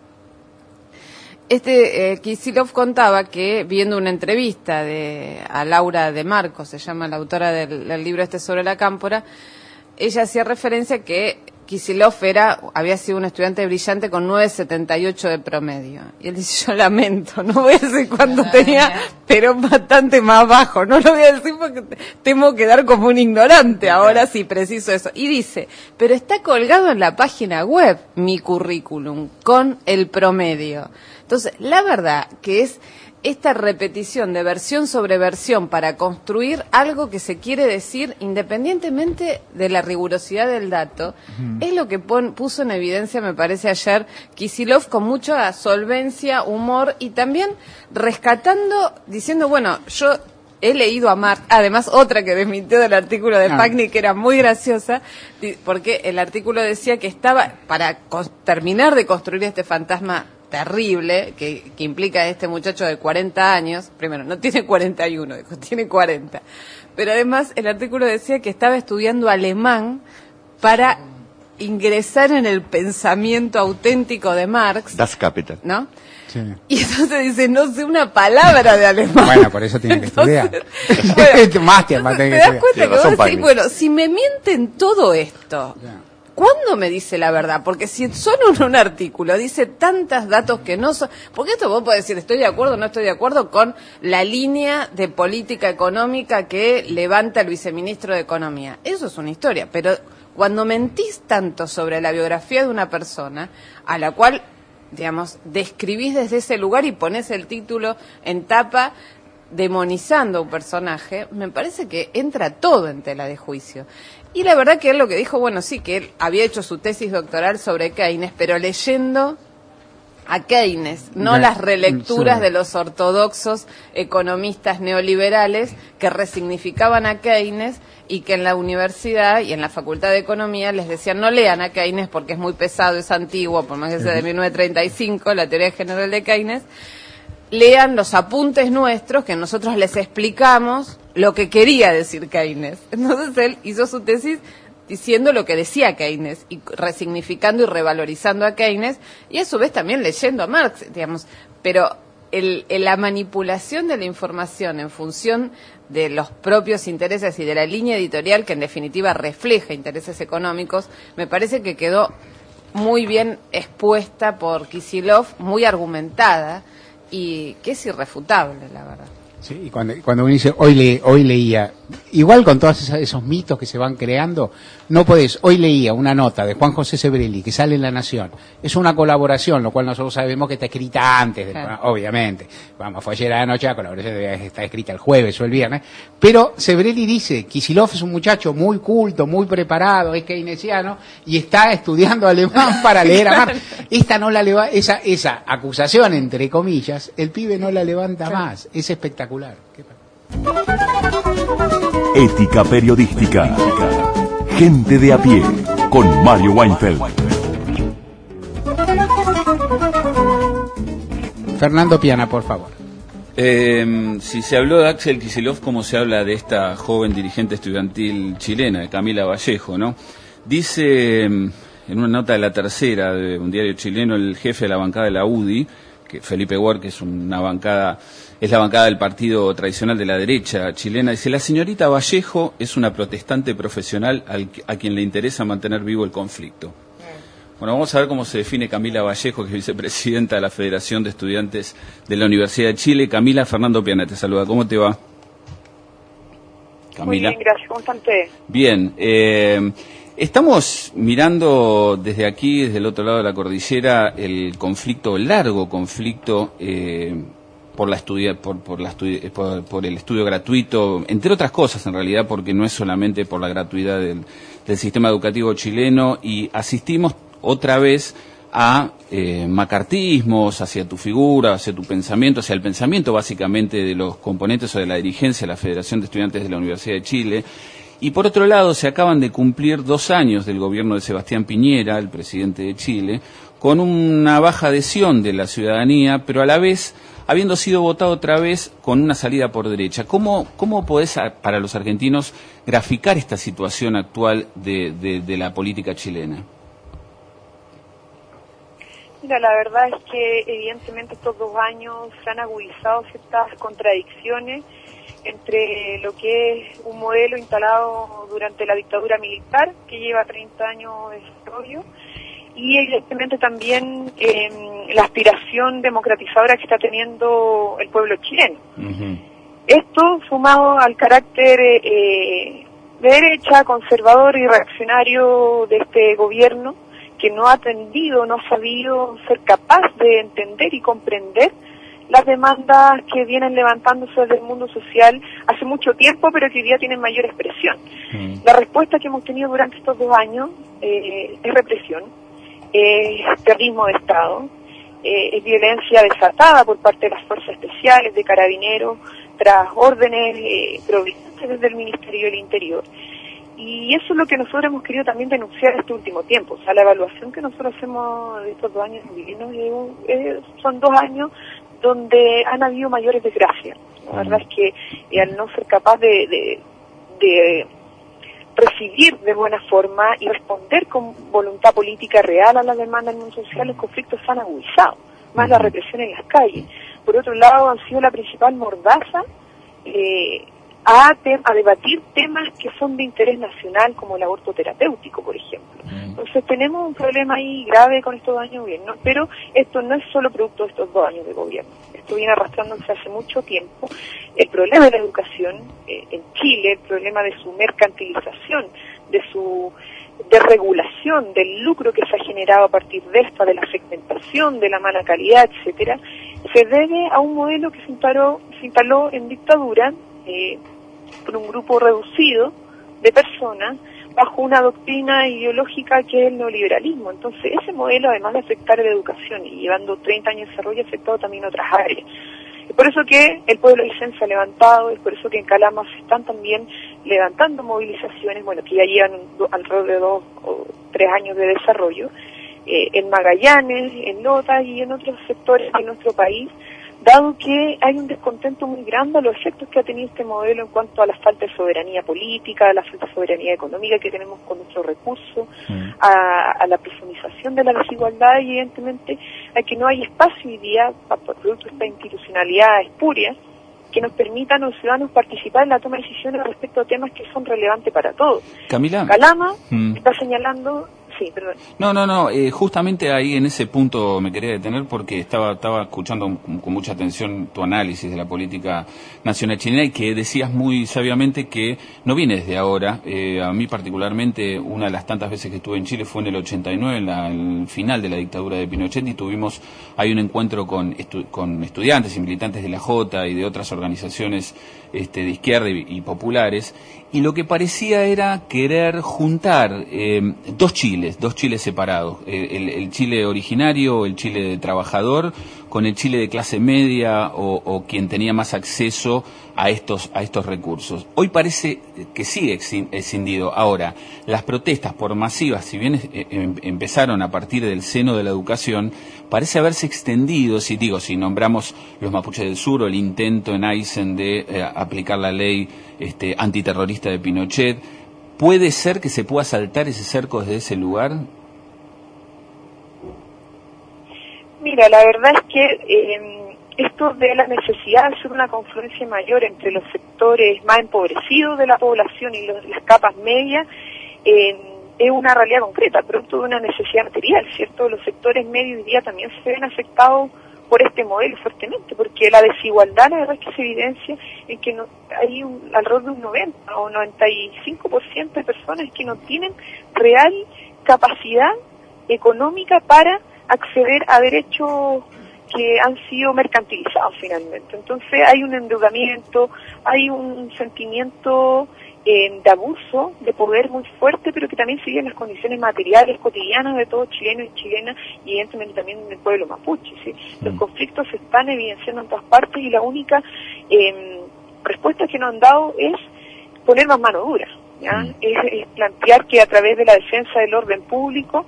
Kicillof contaba que viendo una entrevista a Laura de Marco, se llama la autora del libro sobre la cámpora, ella hacía referencia que Kicillof había sido un estudiante brillante con 9.78 de promedio. Y él dice, yo lamento, no voy a decir cuánto tenía, pero bastante más bajo. No lo voy a decir porque temo quedar como un ignorante, ahora sí preciso eso. Y dice, pero está colgado en la página web mi currículum con el promedio. Entonces, la verdad que es esta repetición de versión sobre versión para construir algo que se quiere decir independientemente de la rigurosidad del dato, es lo que puso en evidencia, me parece, ayer Kicillof con mucha solvencia, humor y también rescatando, diciendo, yo he leído a Marx, además otra que desmintió del artículo de Paglia que era muy graciosa, porque el artículo decía que estaba, para terminar de construir este fantasma terrible que implica este muchacho de 40 años, primero, no tiene 41, dijo, tiene 40, pero además el artículo decía que estaba estudiando alemán para ingresar en el pensamiento auténtico de Marx. Das Kapital. ¿No? Sí. Y entonces dice, no sé una palabra de alemán. Bueno, por eso tiene que estudiar. Te das cuenta que vos decís, si me mienten todo esto, ¿cuándo me dice la verdad? Porque si solo en un artículo dice tantos datos que no son... Porque esto vos podés decir, estoy de acuerdo o no estoy de acuerdo con la línea de política económica que levanta el viceministro de Economía. Eso es una historia, pero cuando mentís tanto sobre la biografía de una persona, a la cual, describís desde ese lugar y ponés el título en tapa demonizando a un personaje, me parece que entra todo en tela de juicio. Y la verdad que él lo que dijo, que él había hecho su tesis doctoral sobre Keynes, pero leyendo a Keynes, no las relecturas de los ortodoxos economistas neoliberales que resignificaban a Keynes y que en la universidad y en la Facultad de Economía les decían no lean a Keynes porque es muy pesado, es antiguo, por más que sea de 1935, la teoría general de Keynes. Lean los apuntes nuestros que nosotros les explicamos lo que quería decir Keynes. Entonces él hizo su tesis diciendo lo que decía Keynes y resignificando y revalorizando a Keynes y a su vez también leyendo a Marx, pero la manipulación de la información en función de los propios intereses y de la línea editorial, que en definitiva refleja intereses económicos, me parece que quedó muy bien expuesta por Kicillof, muy argumentada, y que es irrefutable, la verdad. Sí, y cuando uno dice, hoy leía, igual con todos esos mitos que se van creando, no podés, hoy leía una nota de Juan José Sebrelli que sale en La Nación, es una colaboración, lo cual nosotros sabemos que está escrita antes, obviamente, fue ayer a la noche, la colaboración está escrita el jueves o el viernes, pero Sebrelli dice, Kicillof es un muchacho muy culto, muy preparado, es keynesiano, y está estudiando alemán para leer a Marx. Esta no la esa acusación, entre comillas, el pibe no la levanta más, es espectacular. Ética periodística. Gente de a pie. Con Mario Weinfeld. Fernando Piana, por favor. Si se habló de Axel Kicillof, ¿cómo se habla de esta joven dirigente estudiantil chilena, de Camila Vallejo, no? Dice en una nota de La Tercera, de un diario chileno, el jefe de la bancada de la UDI, que Felipe Guar, que es la bancada del partido tradicional de la derecha chilena, dice: la señorita Vallejo es una protestante profesional a quien le interesa mantener vivo el conflicto. Bueno, vamos a ver cómo se define Camila Vallejo, que es vicepresidenta de la Federación de Estudiantes de la Universidad de Chile. Camila, Fernando Piana te saluda. ¿Cómo te va? Camila. Muy bien, gracias. ¿Cómo están ustedes? Bien. Estamos mirando desde aquí, desde el otro lado de la cordillera, el largo conflicto por el estudio gratuito, entre otras cosas en realidad, porque no es solamente por la gratuidad del sistema educativo chileno, y asistimos otra vez a macartismos hacia tu figura, hacia tu pensamiento, hacia el pensamiento básicamente de los componentes o de la dirigencia de la Federación de Estudiantes de la Universidad de Chile. Y por otro lado, se acaban de cumplir 2 años del gobierno de Sebastián Piñera, el presidente de Chile, con una baja adhesión de la ciudadanía, pero a la vez habiendo sido votado otra vez con una salida por derecha. ¿Cómo podés, para los argentinos, graficar esta situación actual de la política chilena? Mira, la verdad es que evidentemente estos 2 años se han agudizado ciertas contradicciones entre lo que es un modelo instalado durante la dictadura militar, que lleva 30 años de desarrollo, y evidentemente también la aspiración democratizadora que está teniendo el pueblo chileno. Esto sumado al carácter de derecha, conservador y reaccionario de este gobierno, que no ha atendido, no ha sabido ser capaz de entender y comprender las demandas que vienen levantándose desde el mundo social hace mucho tiempo, pero que hoy día tienen mayor expresión. La respuesta que hemos tenido durante estos 2 años es represión, es terrorismo de Estado, es violencia desatada por parte de las fuerzas especiales, de carabineros, tras órdenes provenientes desde el Ministerio del Interior. Y eso es lo que nosotros hemos querido también denunciar este último tiempo. O sea, la evaluación que nosotros hacemos de estos 2 años son 2 años donde han habido mayores desgracias. La verdad es que al no ser capaz de recibir de buena forma y responder con voluntad política real a las demandas del mundo social, los conflictos se han agudizado, más la represión en las calles. Por otro lado, han sido la principal mordaza a debatir temas que son de interés nacional, como el aborto terapéutico, por ejemplo. Entonces tenemos un problema ahí grave con estos 2 años de gobierno, pero esto no es solo producto de estos 2 años de gobierno. Esto viene arrastrándose hace mucho tiempo. El problema de la educación en Chile, el problema de su mercantilización, de su desregulación, del lucro que se ha generado a partir de esta, de la segmentación, de la mala calidad, etcétera, se debe a un modelo que se instaló en dictadura por un grupo reducido de personas bajo una doctrina ideológica que es el neoliberalismo. Entonces ese modelo, además de afectar la educación y llevando 30 años de desarrollo, ha afectado también otras áreas. Es por eso que el pueblo license se ha levantado, es por eso que en Calama se están también levantando movilizaciones, bueno, que ya llevan alrededor de 2 o 3 años de desarrollo, en Magallanes, en Lota y en otros sectores de nuestro país, dado que hay un descontento muy grande a los efectos que ha tenido este modelo en cuanto a la falta de soberanía política, a la falta de soberanía económica que tenemos con nuestros recursos, a la profundización de la desigualdad y evidentemente a que no hay espacio hoy día, producto de esta institucionalidad espuria, que nos permitan a los ciudadanos participar en la toma de decisiones respecto a temas que son relevantes para todos. Camila. Calama está señalando... Sí, perdón. No, justamente ahí en ese punto me quería detener porque estaba escuchando con mucha atención tu análisis de la política nacional chilena y que decías muy sabiamente que no viene desde ahora. A mí particularmente, una de las tantas veces que estuve en Chile fue en el 89, en el final de la dictadura de Pinochet, y tuvimos ahí un encuentro con estudiantes y militantes de la Jota y de otras organizaciones de izquierda y populares, y lo que parecía era querer juntar dos Chiles separados, el Chile originario, el Chile trabajador, con el Chile de clase media o quien tenía más acceso a estos recursos. Hoy parece que sigue escindido. Ahora, las protestas por masivas, si bien empezaron a partir del seno de la educación, parece haberse extendido, si nombramos los mapuches del sur o el intento en Aysén de aplicar la ley antiterrorista de Pinochet. ¿Puede ser que se pueda saltar ese cerco desde ese lugar? Mira, la verdad es que esto de la necesidad de hacer una confluencia mayor entre los sectores más empobrecidos de la población y las capas medias es una realidad concreta, producto de una necesidad material, ¿cierto? Los sectores medios hoy día también se ven afectados por este modelo fuertemente, porque la desigualdad, la verdad es que se evidencia en que hay alrededor de un 90 o 95% de personas que no tienen real capacidad económica para acceder a derechos que han sido mercantilizados finalmente. Entonces hay un endeudamiento, hay un sentimiento de abuso de poder muy fuerte, pero que también sigue en las condiciones materiales cotidianas de todo chileno y chilena, y evidentemente también del pueblo mapuche, ¿sí? Los conflictos se están evidenciando en todas partes y la única respuesta que nos han dado es poner más mano dura, ¿ya? Es plantear que a través de la defensa del orden público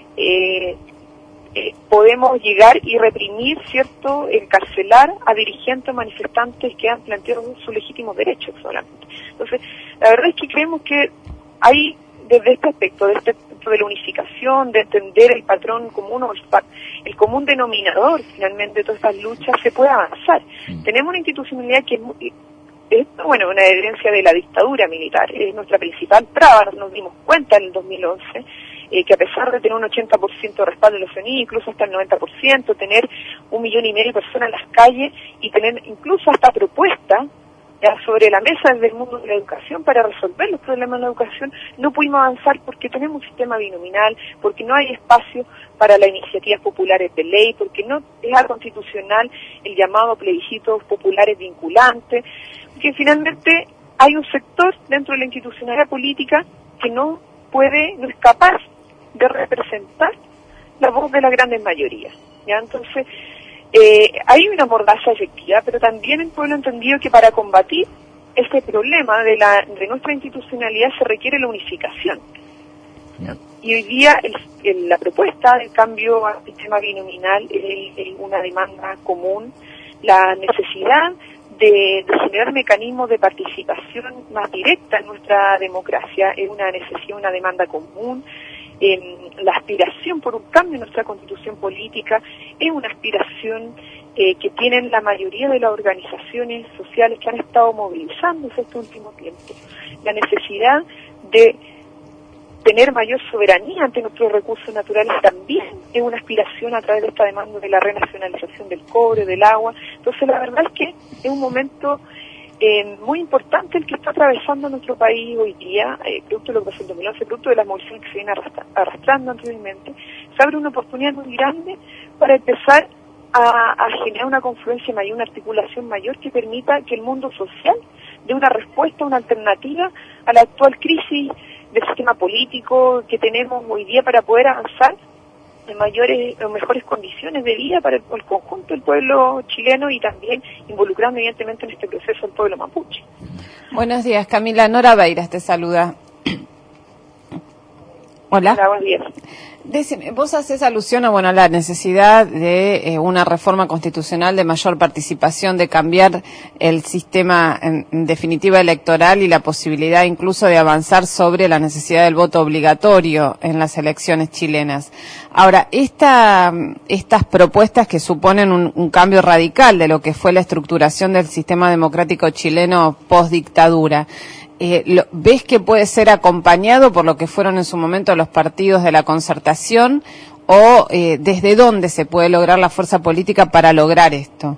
podemos llegar y reprimir, ¿cierto?, encarcelar a dirigentes manifestantes que han planteado sus legítimos derechos solamente. Entonces, la verdad es que creemos que hay, desde este aspecto, de la unificación, de entender el patrón común o el común denominador, finalmente, de todas estas luchas, se puede avanzar. Tenemos una institucionalidad que es una evidencia de la dictadura militar, es nuestra principal traba, nos dimos cuenta en el 2011, que a pesar de tener un 80% de respaldo de los CNI, incluso hasta el 90%, tener 1,5 millones de personas en las calles y tener incluso hasta propuestas sobre la mesa desde el mundo de la educación para resolver los problemas de la educación, no pudimos avanzar porque tenemos un sistema binominal, porque no hay espacio para las iniciativas populares de ley, porque no es constitucional el llamado plebiscitos populares vinculantes, porque finalmente hay un sector dentro de la institucionalidad política que no es capaz de representar la voz de las grandes mayorías, ¿ya? Entonces, hay una mordaza efectiva, pero también el pueblo ha entendido que para combatir este problema de nuestra institucionalidad se requiere la unificación. Y hoy día la propuesta del cambio al sistema binominal es una demanda común, la necesidad de generar mecanismos de participación más directa en nuestra democracia es una necesidad, una demanda común. La aspiración por un cambio en nuestra constitución política es una aspiración que tienen la mayoría de las organizaciones sociales que han estado movilizándose este último tiempo. La necesidad de tener mayor soberanía ante nuestros recursos naturales también es una aspiración a través de esta demanda de la renacionalización del cobre, del agua. Entonces la verdad es que es un momento muy importante el que está atravesando nuestro país hoy día, producto de lo que pasó en 2011, producto de las movilizaciones que se vienen arrastrando anteriormente. Se abre una oportunidad muy grande para empezar a generar una confluencia mayor, una articulación mayor que permita que el mundo social dé una respuesta, una alternativa a la actual crisis del sistema político que tenemos hoy día para poder avanzar en mejores condiciones de vida para el conjunto del pueblo chileno y también involucrando evidentemente en este proceso al pueblo mapuche. Buenos días, Camila. Nora Beiras te saluda. Hola. Hola, buenos días. Vos haces alusión a la necesidad de una reforma constitucional, de mayor participación, de cambiar el sistema en definitiva electoral y la posibilidad incluso de avanzar sobre la necesidad del voto obligatorio en las elecciones chilenas. Ahora, estas propuestas que suponen un cambio radical de lo que fue la estructuración del sistema democrático chileno post-dictadura, ¿ves que puede ser acompañado por lo que fueron en su momento los partidos de la Concertación o desde dónde se puede lograr la fuerza política para lograr esto?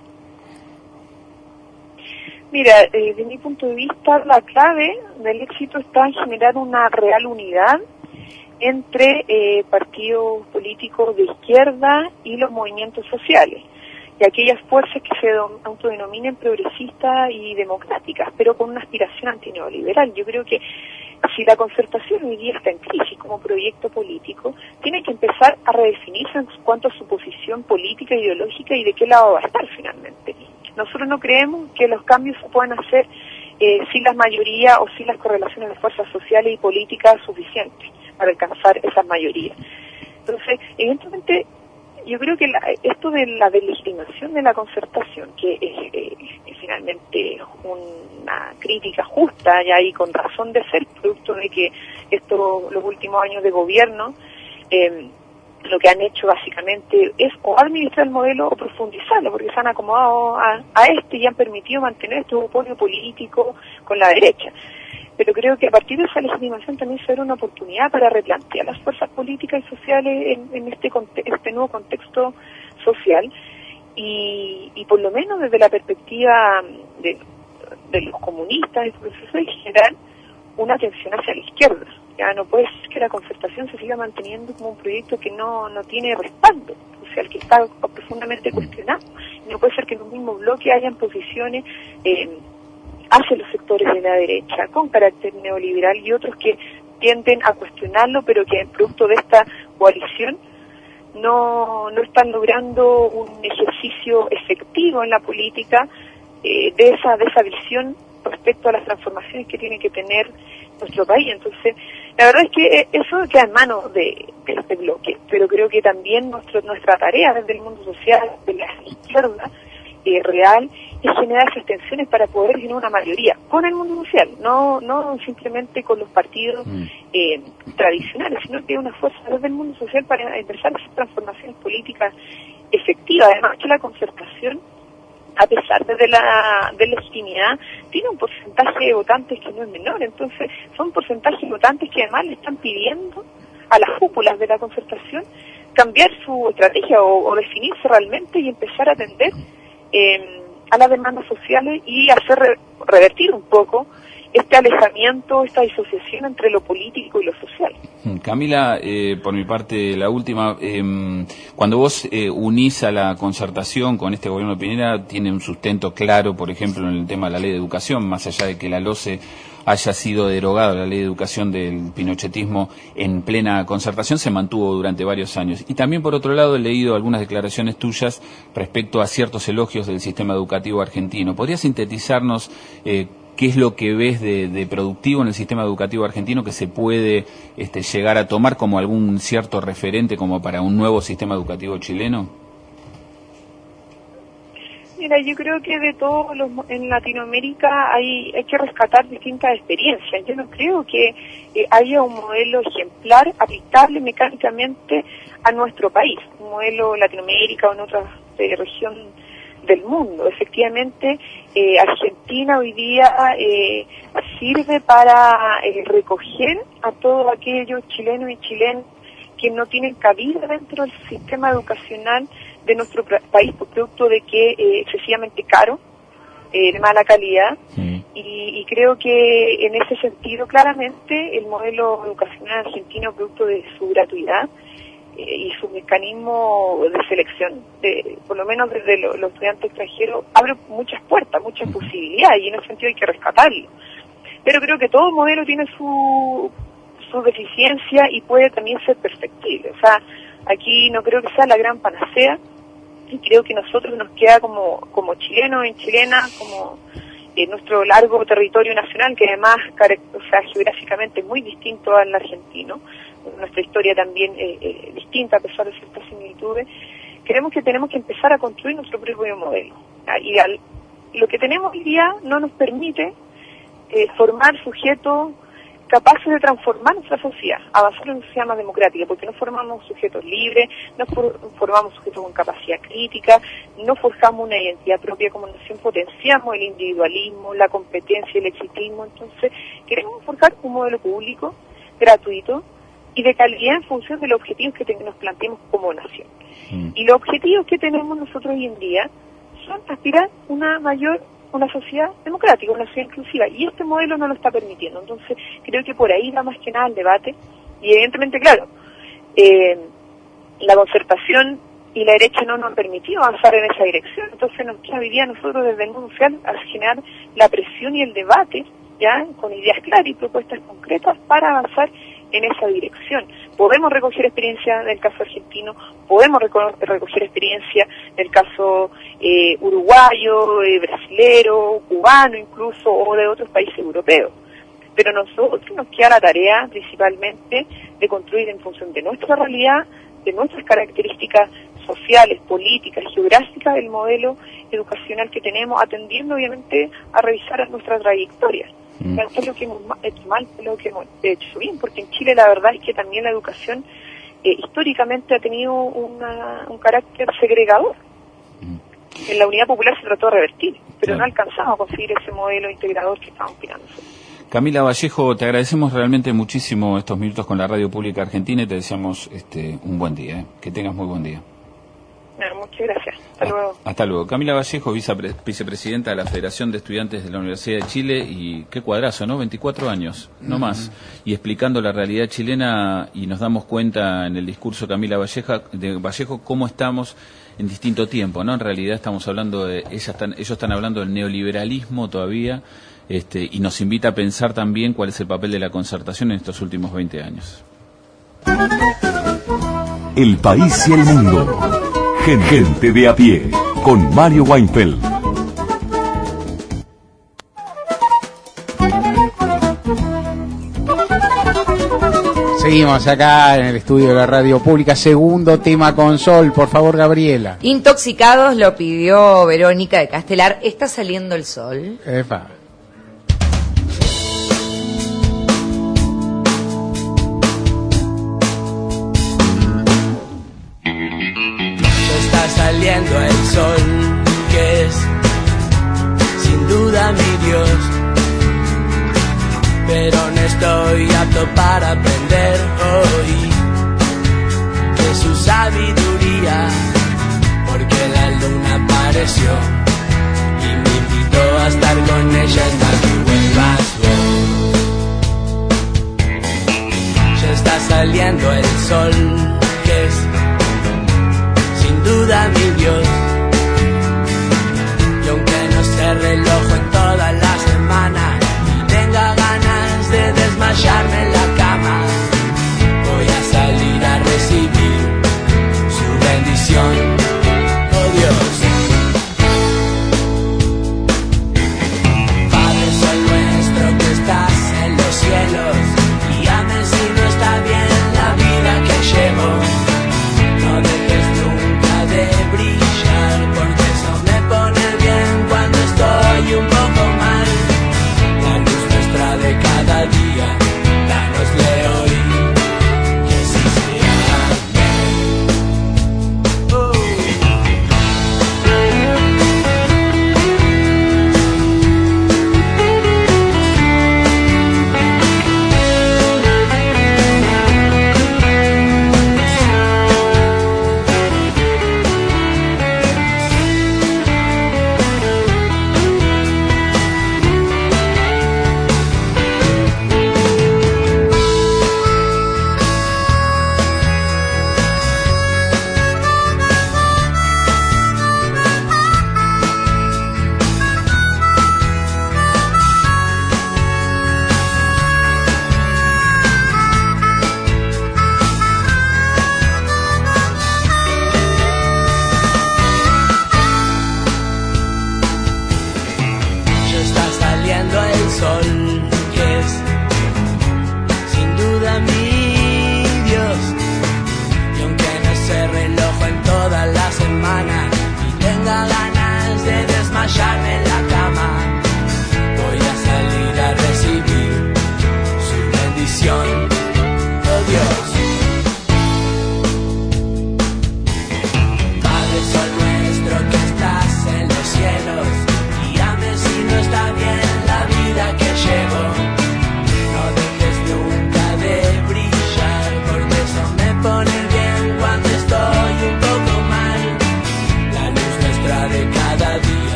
Mira, desde mi punto de vista, la clave del éxito está en generar una real unidad entre partidos políticos de izquierda y los movimientos sociales, y aquellas fuerzas que se autodenominen progresistas y democráticas, pero con una aspiración antineoliberal. Yo creo que si la Concertación hoy día está en crisis como proyecto político, tiene que empezar a redefinirse en cuanto a su posición política, ideológica y de qué lado va a estar finalmente. Nosotros no creemos que los cambios se puedan hacer sin las mayorías o sin las correlaciones de fuerzas sociales y políticas suficientes para alcanzar esas mayorías. Entonces, evidentemente, yo creo que esto de la deslegitimación de la Concertación, que es finalmente una crítica justa ya y con razón de ser, producto de que los últimos años de gobierno lo que han hecho básicamente es o administrar el modelo o profundizarlo, porque se han acomodado a y han permitido mantener este duopolio político con la derecha. Pero creo que a partir de esa legitimación también será una oportunidad para replantear las fuerzas políticas y sociales en este nuevo contexto social y por lo menos desde la perspectiva de los comunistas, del proceso en general, una atención hacia la izquierda. Ya no puede ser que la Concertación se siga manteniendo como un proyecto que no tiene respaldo social, que está profundamente cuestionado. No puede ser que en un mismo bloque hayan posiciones hacia los sectores de la derecha con carácter neoliberal y otros que tienden a cuestionarlo, pero que producto de esta coalición no están logrando un ejercicio efectivo en la política de esa visión respecto a las transformaciones que tiene que tener nuestro país. Entonces, la verdad es que eso queda en manos de este bloque, pero creo que también nuestra tarea desde el mundo social, de la izquierda real, es generar esas tensiones para poder generar una mayoría con el mundo social, no simplemente con los partidos tradicionales, sino que una fuerza desde el mundo social para empezar a hacer transformaciones políticas efectivas. Además que la Concertación, a pesar de la legitimidad, tiene un porcentaje de votantes que no es menor. Entonces son porcentajes de votantes que además le están pidiendo a las cúpulas de la Concertación cambiar su estrategia o definirse realmente y empezar a atender a las demandas sociales y hacer revertir un poco este alejamiento, esta disociación entre lo político y lo social. Camila, por mi parte, la última, cuando vos unís a la Concertación con este gobierno de Piñera, tiene un sustento claro, por ejemplo, en el tema de la ley de educación, más allá de que la LOCE haya sido derogada, la ley de educación del pinochetismo en plena Concertación se mantuvo durante varios años. Y también, por otro lado, he leído algunas declaraciones tuyas respecto a ciertos elogios del sistema educativo argentino. ¿Podrías sintetizarnos qué es lo que ves de productivo en el sistema educativo argentino que se puede llegar a tomar como algún cierto referente como para un nuevo sistema educativo chileno? Mira, yo creo que de todos en Latinoamérica hay que rescatar distintas experiencias. Yo no creo que haya un modelo ejemplar aplicable mecánicamente a nuestro país, un modelo en Latinoamérica o en otra región del mundo. Efectivamente, Argentina hoy día sirve para recoger a todos aquellos chilenos y chilenas que no tienen cabida dentro del sistema educacional de nuestro país por producto de que es excesivamente caro, de mala calidad, y creo que en ese sentido claramente el modelo educacional argentino, producto de su gratuidad y su mecanismo de selección, por lo menos desde los estudiantes extranjeros, abre muchas puertas, muchas posibilidades, y en ese sentido hay que rescatarlo. Pero creo que todo modelo tiene su deficiencia y puede también ser perfectible. O sea, aquí no creo que sea la gran panacea, y creo que nosotros nos queda como chilenos y chilenas, como nuestro largo territorio nacional, que además, geográficamente es muy distinto al argentino, nuestra historia también distinta a pesar de ciertas similitudes, creemos que tenemos que empezar a construir nuestro propio modelo. Lo que tenemos hoy día no nos permite formar sujetos capaces de transformar nuestra sociedad, avanzar en una sociedad más democrática, porque no formamos sujetos libres, no formamos sujetos con capacidad crítica, no forjamos una identidad propia como nación, potenciamos el individualismo, la competencia y el exitismo. Entonces, queremos forjar un modelo público, gratuito y de calidad en función de los objetivos que nos planteemos como nación. Y los objetivos que tenemos nosotros hoy en día son aspirar una sociedad democrática, una sociedad inclusiva, y este modelo no lo está permitiendo. Entonces, creo que por ahí va más que nada el debate, y evidentemente, claro, la concertación y la derecha no nos han permitido avanzar en esa dirección. Entonces, nos queda hoy día nosotros desde el mundo social a generar la presión y el debate, ya con ideas claras y propuestas concretas para avanzar en esa dirección. Podemos recoger experiencia del caso argentino, podemos recoger experiencia del caso uruguayo, brasilero, cubano incluso, o de otros países europeos. Pero a nosotros nos queda la tarea principalmente de construir en función de nuestra realidad, de nuestras características sociales, políticas, geográficas, el modelo educacional que tenemos, atendiendo obviamente a revisar nuestra trayectoria. ¿Qué es lo que hemos hecho mal? ¿Qué es lo que hemos hecho bien? Porque en Chile la verdad es que también la educación históricamente ha tenido un carácter segregador. En la Unidad Popular se trató de revertir, pero no alcanzamos a conseguir ese modelo integrador que estábamos mirando. Camila Vallejo, te agradecemos realmente muchísimo estos minutos con la Radio Pública Argentina y te deseamos un buen día, que tengas muy buen día. Muchas gracias. Hasta luego. Hasta luego. Camila Vallejo, vicepresidenta de la Federación de Estudiantes de la Universidad de Chile, y qué cuadrazo, ¿no? 24 años, no más. Y explicando la realidad chilena, y nos damos cuenta en el discurso Camila Vallejo cómo estamos en distinto tiempo, ¿no? En realidad estamos hablando ellos están hablando del neoliberalismo todavía, y nos invita a pensar también cuál es el papel de la concertación en estos últimos 20 años. El país y el mundo. Gente de a pie, con Mario Weinfeld. Seguimos acá en el estudio de la Radio Pública. Segundo tema con Sol, por favor, Gabriela. Intoxicados lo pidió Verónica de Castelar. ¿Está saliendo el sol? Epa. Saliendo el sol, que es sin duda mi Dios, pero no estoy apto para aprender hoy de su sabiduría, porque la luna apareció y me invitó a estar con ella hasta que vuelvas vos. Ya está saliendo el sol, que es duda mi Dios, y aunque no esté reloj en toda la semana y tenga ganas de desmayarme en la cama, voy a salir a recibir su bendición, oh Dios. Padre Sol nuestro que estás en los cielos, guíame si no está bien la vida que llevo.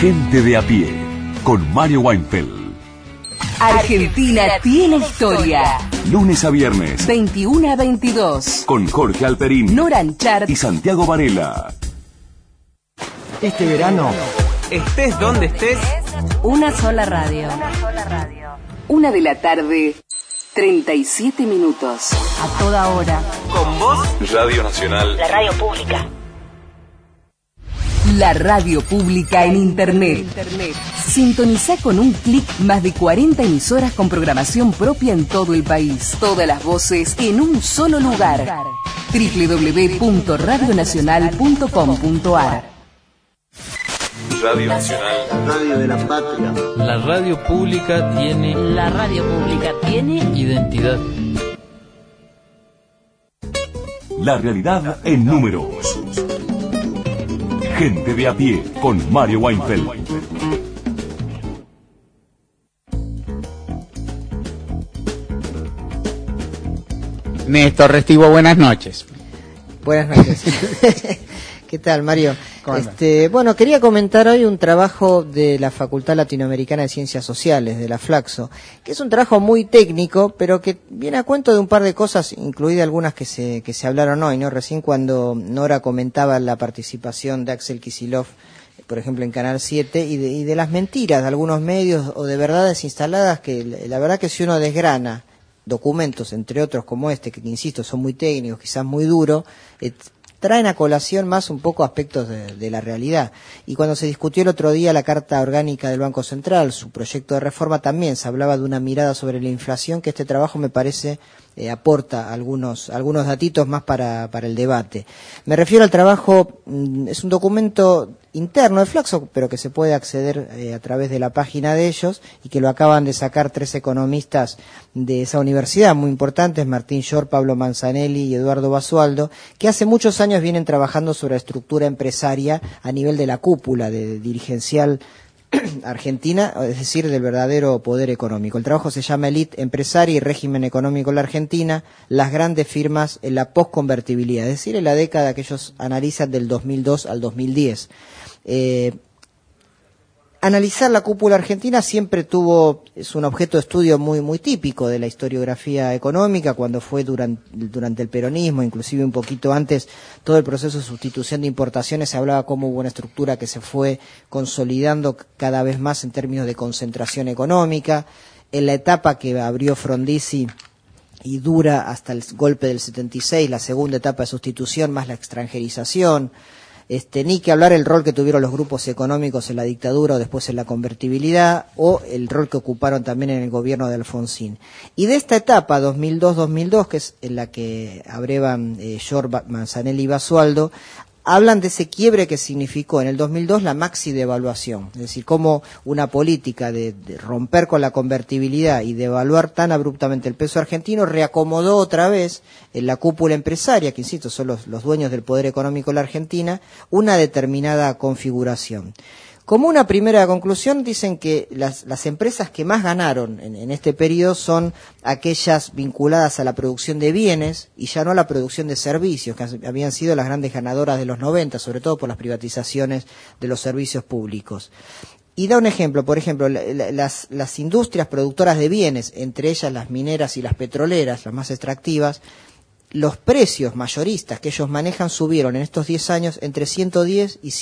Gente de a pie, con Mario Weinfeld. Argentina tiene historia. Lunes a viernes, 21 a 22. con Jorge Alperín, Nora Anchart y Santiago Varela. Este verano, estés donde estés, Una sola radio. 1 de la tarde, 37 minutos. A toda hora. con vos, Radio Nacional. La radio pública. La radio pública en Internet. Sintoniza con un clic más de 40 emisoras con programación propia en todo el país. Todas las voces en un solo lugar. www.radionacional.com.ar. Radio Nacional. Radio de la Patria. La radio pública tiene identidad. La realidad en números. Gente de a pie, con Mario Weinfeld. Néstor Restivo, buenas noches. Buenas noches. ¿Qué tal, Mario? ¿Cómo andas? Bueno, quería comentar hoy un trabajo de la Facultad Latinoamericana de Ciencias Sociales, de la Flaxo, que es un trabajo muy técnico, pero que viene a cuento de un par de cosas, incluidas algunas que se hablaron hoy, ¿no? Recién cuando Nora comentaba la participación de Axel Kicillof, por ejemplo, en Canal 7, y de las mentiras de algunos medios o de verdades instaladas que la verdad que si uno desgrana documentos, entre otros como este, que insisto, son muy técnicos, quizás muy duros, traen a colación más un poco aspectos de la realidad. Y cuando se discutió el otro día la Carta Orgánica del Banco Central, su proyecto de reforma, también se hablaba de una mirada sobre la inflación, que este trabajo me parece aporta algunos datitos más para el debate. Me refiero al trabajo, es un documento interno de Flaxo, pero que se puede acceder a través de la página de ellos, y que lo acaban de sacar 3 economistas de esa universidad muy importantes, Martín Shor, Pablo Manzanelli y Eduardo Basualdo, que hace muchos años vienen trabajando sobre la estructura empresaria a nivel de la cúpula dirigencial argentina, es decir, del verdadero poder económico. El trabajo se llama Elite Empresaria y Régimen Económico en la Argentina, las grandes firmas en la posconvertibilidad, es decir, en la década que ellos analizan del 2002 al 2010. Analizar la cúpula argentina siempre es un objeto de estudio muy típico de la historiografía económica, cuando fue durante el peronismo, inclusive un poquito antes, todo el proceso de sustitución de importaciones, se hablaba cómo hubo una estructura que se fue consolidando cada vez más en términos de concentración económica. En la etapa que abrió Frondizi y dura hasta el golpe del 76, la segunda etapa de sustitución más la extranjerización. Ni que hablar el rol que tuvieron los grupos económicos en la dictadura o después en la convertibilidad, o el rol que ocuparon también en el gobierno de Alfonsín. Y de esta etapa, 2002-2002, que es en la que abrevan Shor, Manzanelli y Basualdo, hablan de ese quiebre que significó en el 2002 la maxi devaluación, es decir, cómo una política de romper con la convertibilidad y devaluar tan abruptamente el peso argentino reacomodó otra vez en la cúpula empresaria, que insisto son los dueños del poder económico de la Argentina, una determinada configuración. Como una primera conclusión, dicen que las empresas que más ganaron en este periodo son aquellas vinculadas a la producción de bienes y ya no a la producción de servicios, que habían sido las grandes ganadoras de los 90, sobre todo por las privatizaciones de los servicios públicos. Y da un ejemplo, por ejemplo, las industrias productoras de bienes, entre ellas las mineras y las petroleras, las más extractivas, los precios mayoristas que ellos manejan subieron en estos 10 años entre 110 y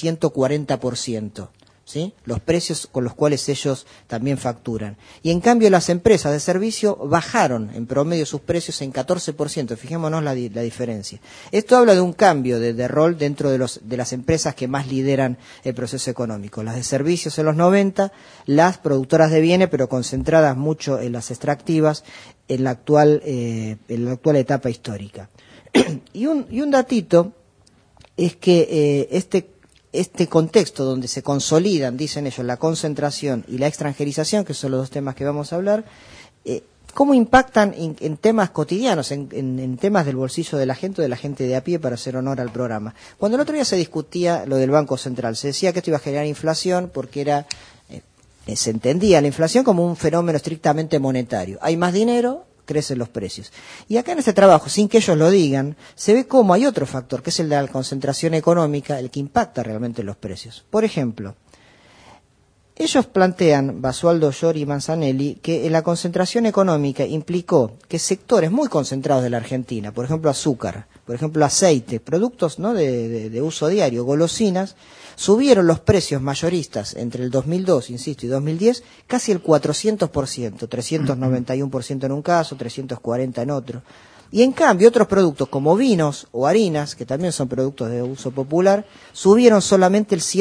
140%. ¿Sí? Los precios con los cuales ellos también facturan. Y en cambio las empresas de servicio bajaron en promedio sus precios en 14%. Fijémonos la diferencia. Esto habla de un cambio de rol dentro de las empresas que más lideran el proceso económico. Las de servicios en los 90, las productoras de bienes, pero concentradas mucho en las extractivas en la actual etapa histórica. Y un datito es que este contexto donde se consolidan, dicen ellos, la concentración y la extranjerización, que son los dos temas que vamos a hablar, cómo impactan en temas cotidianos, en temas del bolsillo de la gente o de la gente de a pie, para hacer honor al programa. Cuando el otro día se discutía lo del Banco Central, se decía que esto iba a generar inflación porque se entendía la inflación como un fenómeno estrictamente monetario. Hay más dinero, crecen los precios. Y acá en este trabajo, sin que ellos lo digan, se ve cómo hay otro factor, que es el de la concentración económica, el que impacta realmente en los precios. Por ejemplo, Ellos plantean, Basualdo, Llori y Manzanelli, que la concentración económica implicó que sectores muy concentrados de la Argentina, por ejemplo azúcar, por ejemplo aceite, productos, ¿no?, de uso diario, golosinas, subieron los precios mayoristas entre el 2002, insisto, y 2010 casi el 400%, 391% en un caso, 340% en otro. Y en cambio otros productos como vinos o harinas, que también son productos de uso popular, subieron solamente el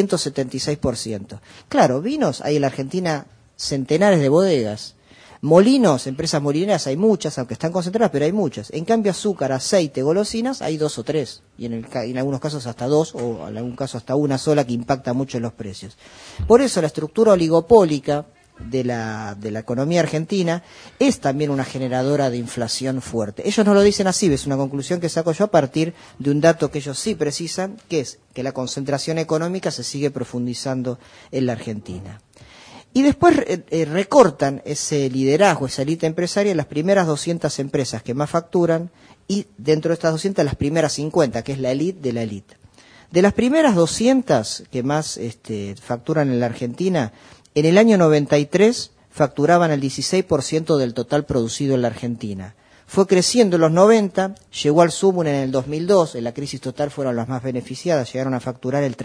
176%. Claro, vinos hay en la Argentina centenares de bodegas. Molinos, empresas molineras hay muchas, aunque están concentradas, pero hay muchas. En cambio azúcar, aceite, golosinas hay 2 o 3. Y en algunos casos hasta 2 o en algún caso hasta una sola, que impacta mucho en los precios. Por eso la estructura oligopólica de la economía argentina es también una generadora de inflación fuerte. Ellos no lo dicen así, es una conclusión que saco yo a partir de un dato que ellos sí precisan, que es que la concentración económica se sigue profundizando en la Argentina. Y después recortan ese liderazgo, esa élite empresaria en las primeras 200 empresas que más facturan, y dentro de estas 200 las primeras 50, que es la élite de la élite. De las primeras 200 que más facturan en la Argentina, en el año 93 facturaban el 16% del total producido en la Argentina. Fue creciendo en los 90, llegó al sumum en el 2002, en la crisis total fueron las más beneficiadas, llegaron a facturar el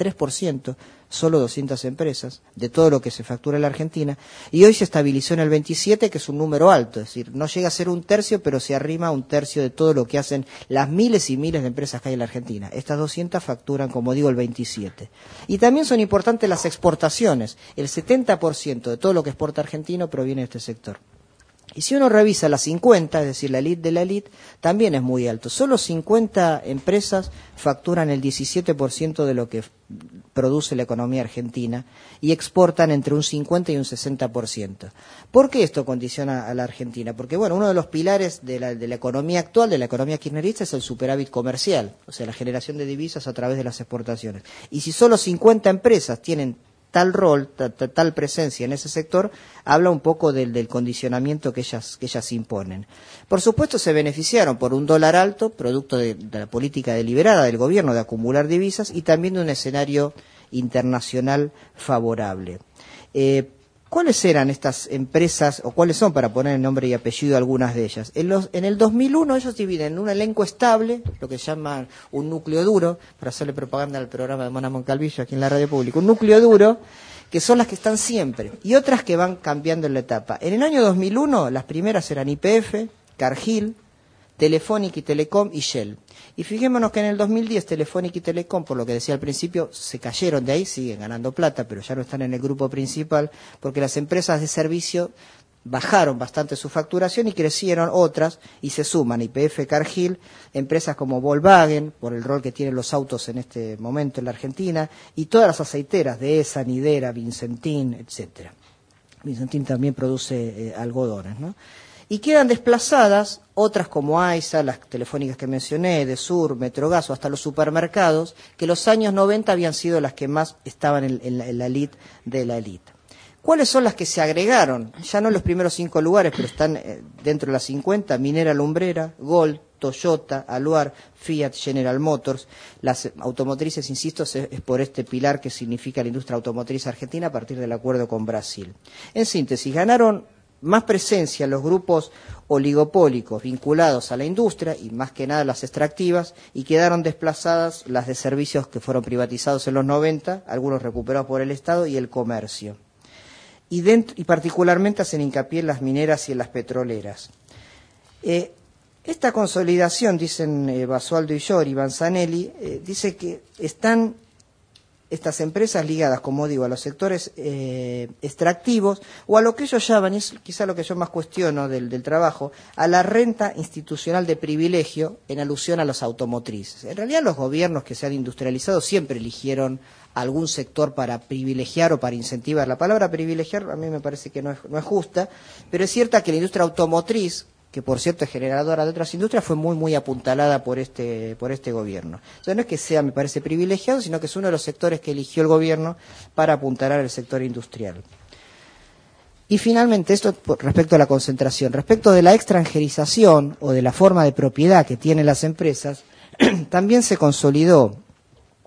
33%, solo 200 empresas, de todo lo que se factura en la Argentina, y hoy se estabilizó en el 27%, que es un número alto, es decir, no llega a ser un tercio, pero se arrima a un tercio de todo lo que hacen las miles y miles de empresas que hay en la Argentina. Estas 200 facturan, como digo, el 27%. Y también son importantes las exportaciones, el 70% de todo lo que exporta argentino proviene de este sector. Y si uno revisa las 50, es decir, la élite de la élite, también es muy alto. Solo 50 empresas facturan el 17% de lo que produce la economía argentina y exportan entre un 50 y un 60%. ¿Por qué esto condiciona a la Argentina? Porque, bueno, uno de los pilares de la economía actual, de la economía kirchnerista, es el superávit comercial, o sea, la generación de divisas a través de las exportaciones. Y si solo 50 empresas tienen tal rol, tal presencia en ese sector, habla un poco del condicionamiento que ellas imponen. Por supuesto se beneficiaron por un dólar alto, producto de la política deliberada del gobierno de acumular divisas, y también de un escenario internacional favorable. ¿Cuáles eran estas empresas, o cuáles son, para poner nombre y apellido, algunas de ellas? En el 2001 ellos dividen un elenco estable, lo que llaman un núcleo duro, para hacerle propaganda al programa de Mona Moncalvillo aquí en la radio pública, un núcleo duro, que son las que están siempre, y otras que van cambiando en la etapa. En el año 2001 las primeras eran YPF, Cargill, Telefónica y Telecom y Shell. Y fijémonos que en el 2010 Telefónica y Telecom, por lo que decía al principio, se cayeron de ahí, siguen ganando plata, pero ya no están en el grupo principal, porque las empresas de servicio bajaron bastante su facturación y crecieron otras, y se suman YPF, Cargill, empresas como Volkswagen, por el rol que tienen los autos en este momento en la Argentina, y todas las aceiteras de ESA, Nidera, Vincentín, etcétera. Vincentín también produce algodones, ¿no? Y quedan desplazadas otras como AISA, las telefónicas que mencioné, Desur, Metrogas o hasta los supermercados, que los años 90 habían sido las que más estaban en la elite de la elite. ¿Cuáles son las que se agregaron? Ya no en los primeros 5 lugares, pero están dentro de las 50, Minera Lumbrera, Gold, Toyota, Aluar, Fiat, General Motors. Las automotrices, insisto, es por este pilar que significa la industria automotriz argentina a partir del acuerdo con Brasil. En síntesis, ganaron más presencia en los grupos oligopólicos vinculados a la industria y más que nada las extractivas, y quedaron desplazadas las de servicios que fueron privatizados en los 90, algunos recuperados por el Estado, y el comercio. Y particularmente hacen hincapié en las mineras y en las petroleras. Esta consolidación, dicen Basualdo y Llori, Manzanelli, dice que están estas empresas ligadas, como digo, a los sectores extractivos, o a lo que ellos llaman, y es quizá lo que yo más cuestiono del trabajo, a la renta institucional de privilegio, en alusión a los automotrices. En realidad los gobiernos que se han industrializado siempre eligieron algún sector para privilegiar o para incentivar. La palabra privilegiar a mí me parece que no es justa, pero es cierta que la industria automotriz, que por cierto es generadora de otras industrias, fue muy apuntalada por este gobierno. O sea, no es que sea, me parece, privilegiado, sino que es uno de los sectores que eligió el gobierno para apuntalar el sector industrial. Y finalmente, esto respecto a la concentración. Respecto de la extranjerización o de la forma de propiedad que tienen las empresas, también se consolidó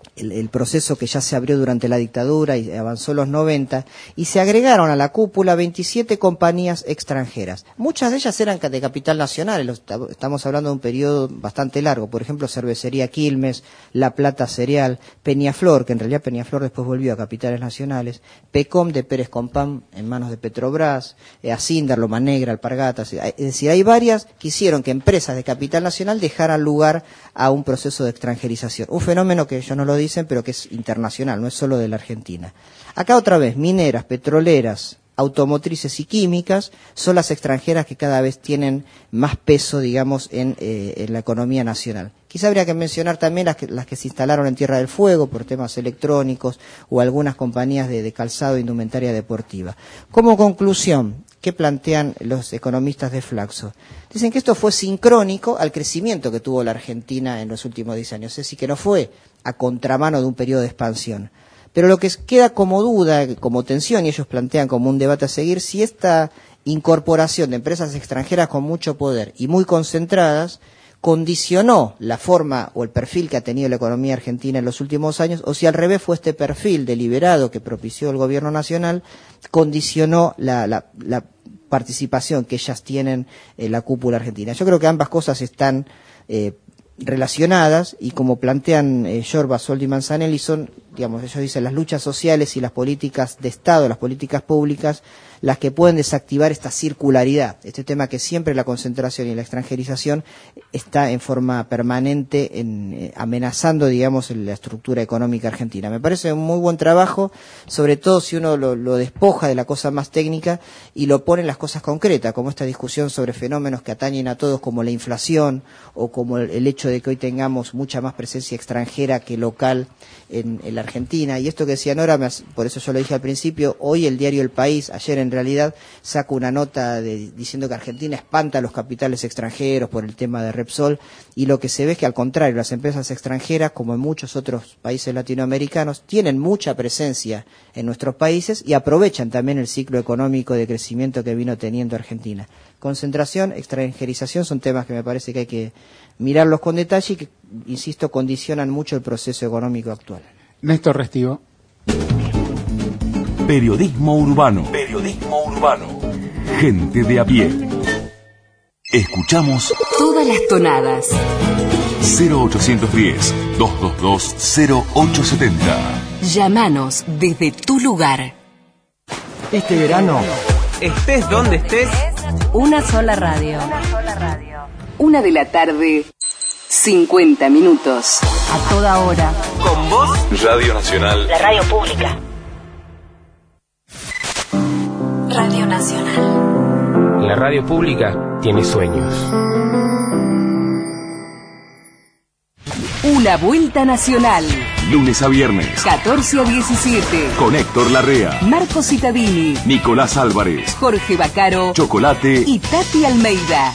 el proceso que ya se abrió durante la dictadura y avanzó en los 90, y se agregaron a la cúpula 27 compañías extranjeras. Muchas de ellas eran de capital nacional, estamos hablando de un periodo bastante largo, por ejemplo, Cervecería Quilmes, La Plata Cereal, Peñaflor, que en realidad Peñaflor después volvió a capitales nacionales, Pecom de Pérez Compán en manos de Petrobras, Asindar, Loma Negra, Alpargatas, es decir, hay varias que hicieron que empresas de capital nacional dejaran lugar a un proceso de extranjerización, un fenómeno que ellos no lo dicen, pero que es internacional, no es solo de la Argentina. Acá otra vez, mineras, petroleras, automotrices y químicas son las extranjeras que cada vez tienen más peso, digamos, en la economía nacional. Quizá habría que mencionar también las que se instalaron en Tierra del Fuego por temas electrónicos o algunas compañías de calzado e indumentaria deportiva. Como conclusión, ¿qué plantean los economistas de Flaxo? Dicen que esto fue sincrónico al crecimiento que tuvo la Argentina en los últimos 10 años, es decir, que no fue a contramano de un periodo de expansión. Pero lo que queda como duda, como tensión, y ellos plantean como un debate a seguir, si esta incorporación de empresas extranjeras con mucho poder y muy concentradas condicionó la forma o el perfil que ha tenido la economía argentina en los últimos años, o si al revés fue este perfil deliberado que propició el gobierno nacional, condicionó la participación que ellas tienen en la cúpula argentina. Yo creo que ambas cosas están relacionadas, y como plantean Yorba, Soldi y Manzanelli, son, digamos, ellos dicen, las luchas sociales y las políticas de Estado, las políticas públicas, las que pueden desactivar esta circularidad, este tema que siempre la concentración y la extranjerización está en forma permanente amenazando, digamos, la estructura económica argentina. Me parece un muy buen trabajo, sobre todo si uno lo despoja de la cosa más técnica y lo pone en las cosas concretas, como esta discusión sobre fenómenos que atañen a todos, como la inflación o como el hecho de que hoy tengamos mucha más presencia extranjera que local en la Argentina. Y esto que decía Nora, por eso yo lo dije al principio, hoy el diario El País, ayer en realidad, saca una nota diciendo que Argentina espanta a los capitales extranjeros por el tema de Repsol, y lo que se ve es que al contrario, las empresas extranjeras, como en muchos otros países latinoamericanos, tienen mucha presencia en nuestros países y aprovechan también el ciclo económico de crecimiento que vino teniendo Argentina. Concentración, extranjerización son temas que me parece que hay que mirarlos con detalle y que, insisto, condicionan mucho el proceso económico actual. Néstor Restivo. Periodismo urbano. Periodismo urbano. Gente de a pie. Escuchamos todas las tonadas. 0810-222-0870. Llámanos desde tu lugar. Este verano, estés donde estés, Una sola radio. 1 de la tarde, 50 minutos. A toda hora. con vos, Radio Nacional. La radio pública. Radio Nacional. La radio pública tiene sueños. Una vuelta nacional. Lunes a viernes. 14 a 17. Con Héctor Larrea, Marco Cittadini, Nicolás Álvarez, Jorge Bacaro Chocolate y Tati Almeida.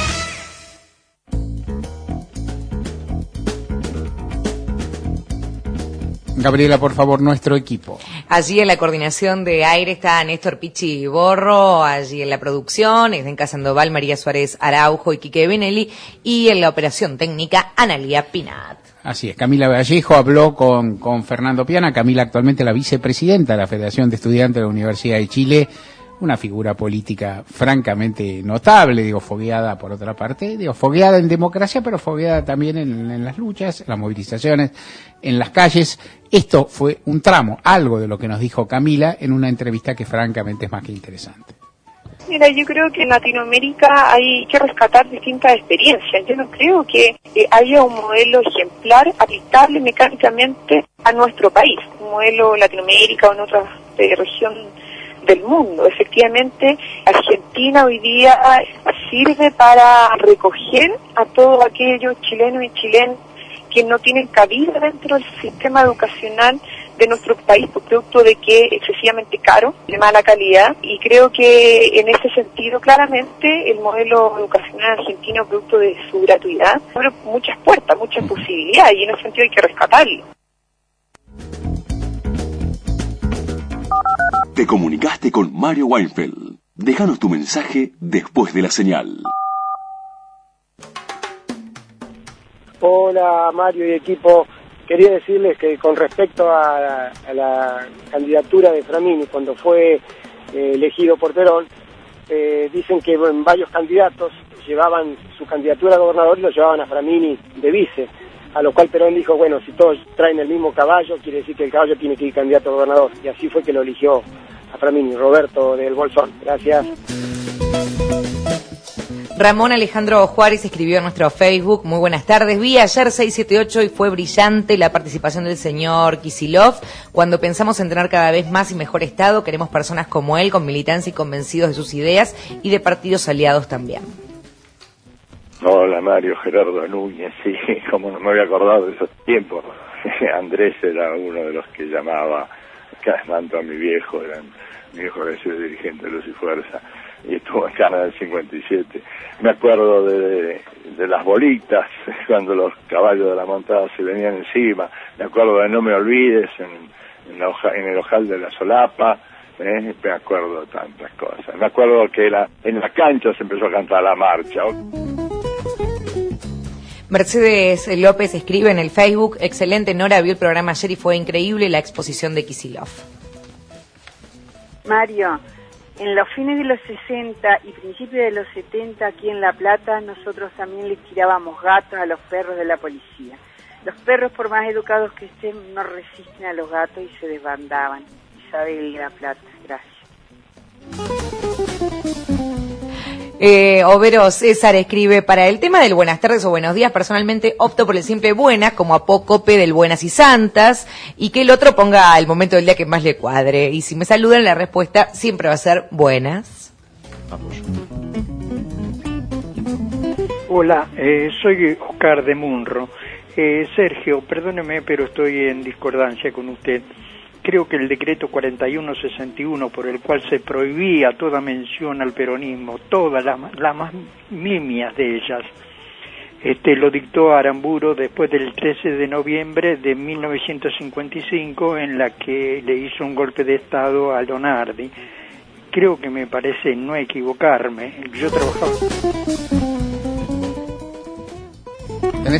Gabriela, por favor, nuestro equipo. Allí en la coordinación de aire está Néstor Pichi Borro, allí en la producción está en Casa Sandoval María Suárez Araujo y Quique Benelli, y en la operación técnica Analía Pinat. Así es, Camila Vallejo habló con Fernando Piana. Camila, actualmente la vicepresidenta de la Federación de Estudiantes de la Universidad de Chile, una figura política francamente notable, fogueada por otra parte, fogueada en democracia, pero fogueada también en las luchas, en las movilizaciones, en las calles. Esto fue un tramo, algo de lo que nos dijo Camila en una entrevista que francamente es más que interesante. Mira, yo creo que en Latinoamérica hay que rescatar distintas experiencias. Yo no creo que haya un modelo ejemplar aplicable mecánicamente a nuestro país, un modelo Latinoamérica o en otra región del mundo. Efectivamente, Argentina hoy día sirve para recoger a todos aquellos chilenos y chilenas que no tienen cabida dentro del sistema educacional de nuestro país por producto de que es excesivamente caro, de mala calidad, y creo que en ese sentido claramente el modelo educacional argentino, producto de su gratuidad, abre muchas puertas, muchas posibilidades, y en ese sentido hay que rescatarlo. Te comunicaste con Mario Weinfeld. Déjanos tu mensaje después de la señal. Hola Mario y equipo, quería decirles que con respecto a la candidatura de Framini, cuando fue elegido por Perón, dicen que varios candidatos llevaban su candidatura a gobernador y lo llevaban a Framini de vice, a lo cual Perón dijo, bueno, si todos traen el mismo caballo, quiere decir que el caballo tiene que ir candidato a gobernador, y así fue que lo eligió a Framini, Roberto del Bolsón. Gracias. Ramón Alejandro Juárez escribió en nuestro Facebook: muy buenas tardes, vi ayer 678 y fue brillante la participación del señor Kicillof. Cuando pensamos en tener cada vez más y mejor Estado, queremos personas como él, con militancia y convencidos de sus ideas y de partidos aliados también. Hola Mario, Gerardo Núñez, sí, como no me había acordado de esos tiempos. Andrés era uno de los que llamaba tanto a mi viejo, mi viejo había sido dirigente de Luz y Fuerza, y estuvo en Cana del 57. Me acuerdo de las bolitas, cuando los caballos de la montada se venían encima. Me acuerdo de No me olvides, en el ojal de la solapa. Me acuerdo de tantas cosas. Me acuerdo que en la cancha se empezó a cantar la marcha. Mercedes López escribe en el Facebook: excelente, Nora, vio el programa ayer y fue increíble la exposición de Kicillof. Mario, en los fines de los 60 y principios de los 70 aquí en La Plata, nosotros también le tirábamos gatos a los perros de la policía. Los perros, por más educados que estén, no resisten a los gatos y se desbandaban. Isabel de La Plata, gracias. Overo César escribe: para el tema del buenas tardes o buenos días, personalmente opto por el simple buena, como apócope del buenas y santas, y que el otro ponga el momento del día que más le cuadre. Y si me saludan, la respuesta siempre va a ser buenas. Hola, soy Oscar de Munro. Sergio, perdóneme, pero estoy en discordancia con usted. Creo que el decreto 4161, por el cual se prohibía toda mención al peronismo, todas las más nimias de ellas, lo dictó Aramburu después del 13 de noviembre de 1955, en la que le hizo un golpe de Estado a Lonardi. Creo que me parece no equivocarme. Yo trabajaba... ¿Tenés?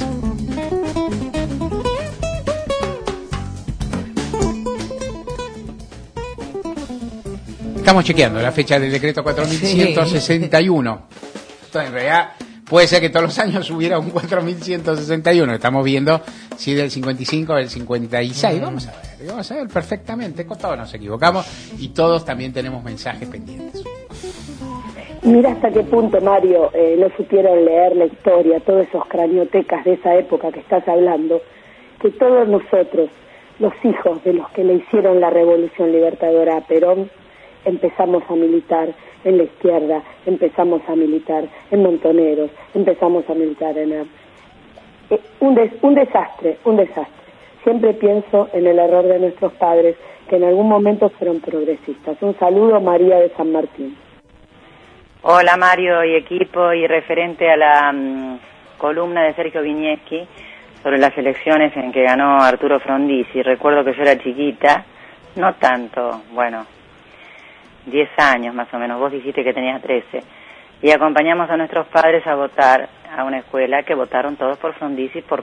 Estamos chequeando la fecha del decreto 4161. Entonces, en realidad, puede ser que todos los años hubiera un 4161. Estamos viendo si del 55 o del 56. Vamos a ver perfectamente. Con todos nos equivocamos y todos también tenemos mensajes pendientes. Mira hasta qué punto, Mario, no supieron leer la historia, todos esos craniotecas de esa época que estás hablando, que todos nosotros, los hijos de los que le hicieron la revolución libertadora a Perón, empezamos a militar en la izquierda, empezamos a militar en Montoneros, empezamos a militar en... un desastre. Siempre pienso en el error de nuestros padres, que en algún momento fueron progresistas. Un saludo, María de San Martín. Hola Mario y equipo, y referente a la columna de Sergio Viñeschi sobre las elecciones en que ganó Arturo Frondizi. Recuerdo que yo era chiquita, no tanto, 10 años más o menos, vos dijiste que tenías 13, y acompañamos a nuestros padres a votar a una escuela que votaron todos por Frondizi por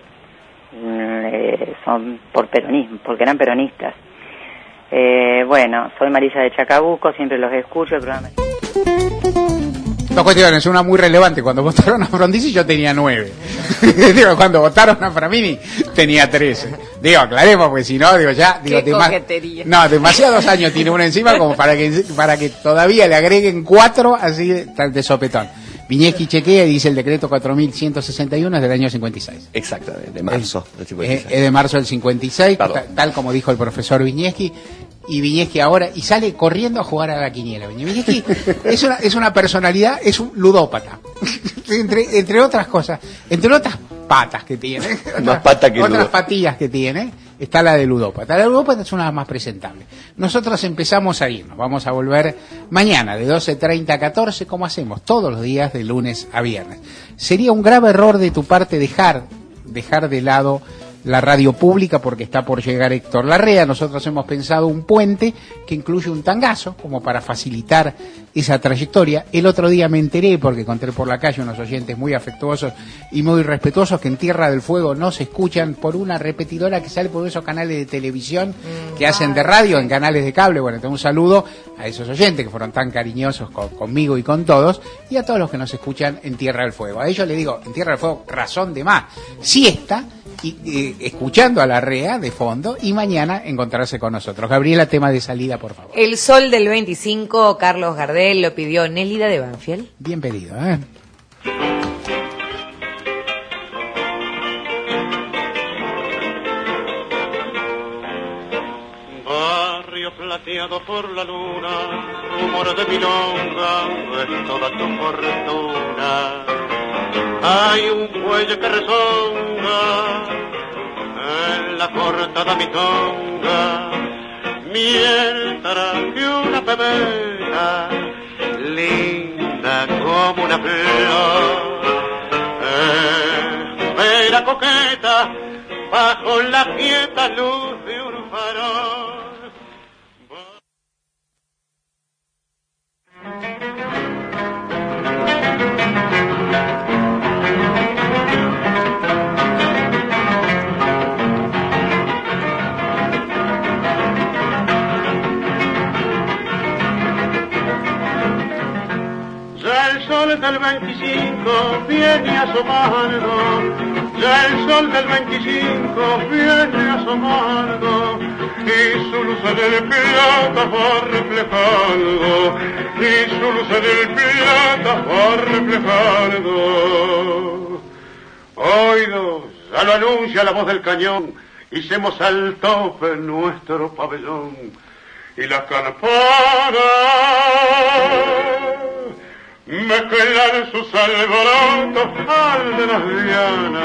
peronismo, porque eran peronistas. Soy Marisa de Chacabuco, siempre los escucho, el programa... Dos cuestiones, una muy relevante: cuando votaron a Frondizi yo tenía 9. Cuando votaron a Framini tenía 13. Aclaremos, porque si no, demasiados años tiene uno encima como para que todavía le agreguen 4 así de sopetón. Viñeschi chequea y dice: el decreto 4161 es del año 56. Exactamente, de marzo del 56. Es de marzo del 56, tal como dijo el profesor Viñeschi. Y Viñeschi ahora, y sale corriendo a jugar a la quiniela. Viñeschi es una personalidad, es un ludópata. entre otras cosas, entre otras patas que tiene, otras patillas que tiene, está la de ludópata. La ludópata es una de las más presentables. Nosotros empezamos a irnos, vamos a volver mañana de 12:30 a 14, como hacemos todos los días de lunes a viernes. Sería un grave error de tu parte dejar de lado la radio pública, porque está por llegar Héctor Larrea. Nosotros hemos pensado un puente que incluye un tangazo como para facilitar esa trayectoria. El otro día me enteré, porque encontré por la calle unos oyentes muy afectuosos y muy respetuosos, que en Tierra del Fuego no se escuchan por una repetidora que sale por esos canales de televisión que hacen de radio en canales de cable. Bueno, tengo un saludo a esos oyentes que fueron tan cariñosos conmigo y con todos, y a todos los que nos escuchan en Tierra del Fuego. A ellos les digo, en Tierra del Fuego, razón de más, siesta, y escuchando a la REA de fondo, y mañana encontrarse con nosotros. Gabriela, tema de salida, por favor. El sol del 25, Carlos Gardel, lo pidió Nélida de Banfield. Bien pedido, Barrio plateado por la luna, rumor de milonga, es toda tu fortuna. Hay un cuello que rezonga en la cortada mitonga, mientras que una pebeta linda como una flor espera coqueta bajo la quieta luz de un farol. El sol del 25 viene asomando, ya el sol del 25 viene asomando, y su luz en el plata va reflejando, y su luz en el plata va reflejando. Oídos, ya lo anuncia la voz del cañón, hicimos al tope nuestro pabellón, y las campanas mezclan sus alborotos al de las dianas.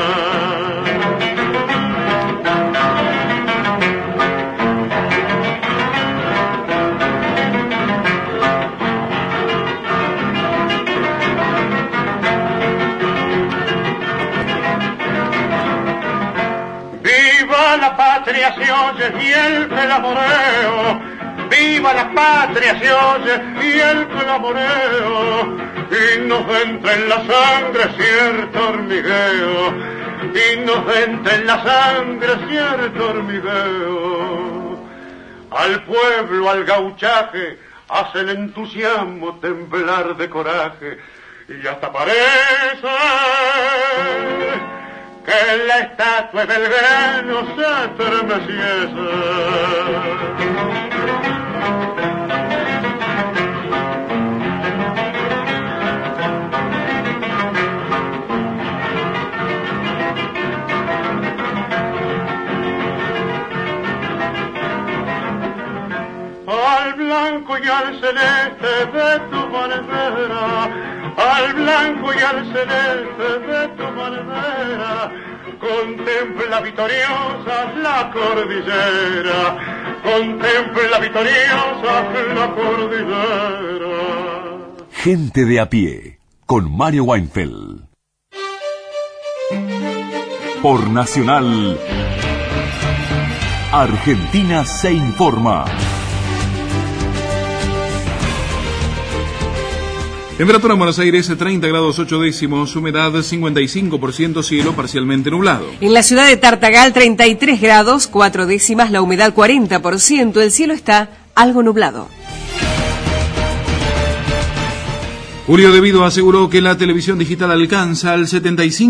Viva la patria, se oye y el clamoreo. Viva la patria, se oye y el clamoreo, y nos entra en la sangre cierto hormigueo, y nos entra en la sangre cierto hormigueo. Al pueblo, al gauchaje, hace el entusiasmo temblar de coraje, y hasta parece que la estatua del grano se estremeciese. Al blanco y al celeste de tu bandera, al blanco y al celeste de tu bandera, contempla victoriosa la cordillera, contempla victoriosa la cordillera. Gente de a pie, con Mario Weinfeld. Por Nacional, Argentina se informa. Temperatura en Buenos Aires 30 grados 8 décimos, humedad 55%, cielo parcialmente nublado. En la ciudad de Tartagal 33 grados 4 décimas, la humedad 40%, el cielo está algo nublado. Julio De Vido aseguró que la televisión digital alcanza al 75%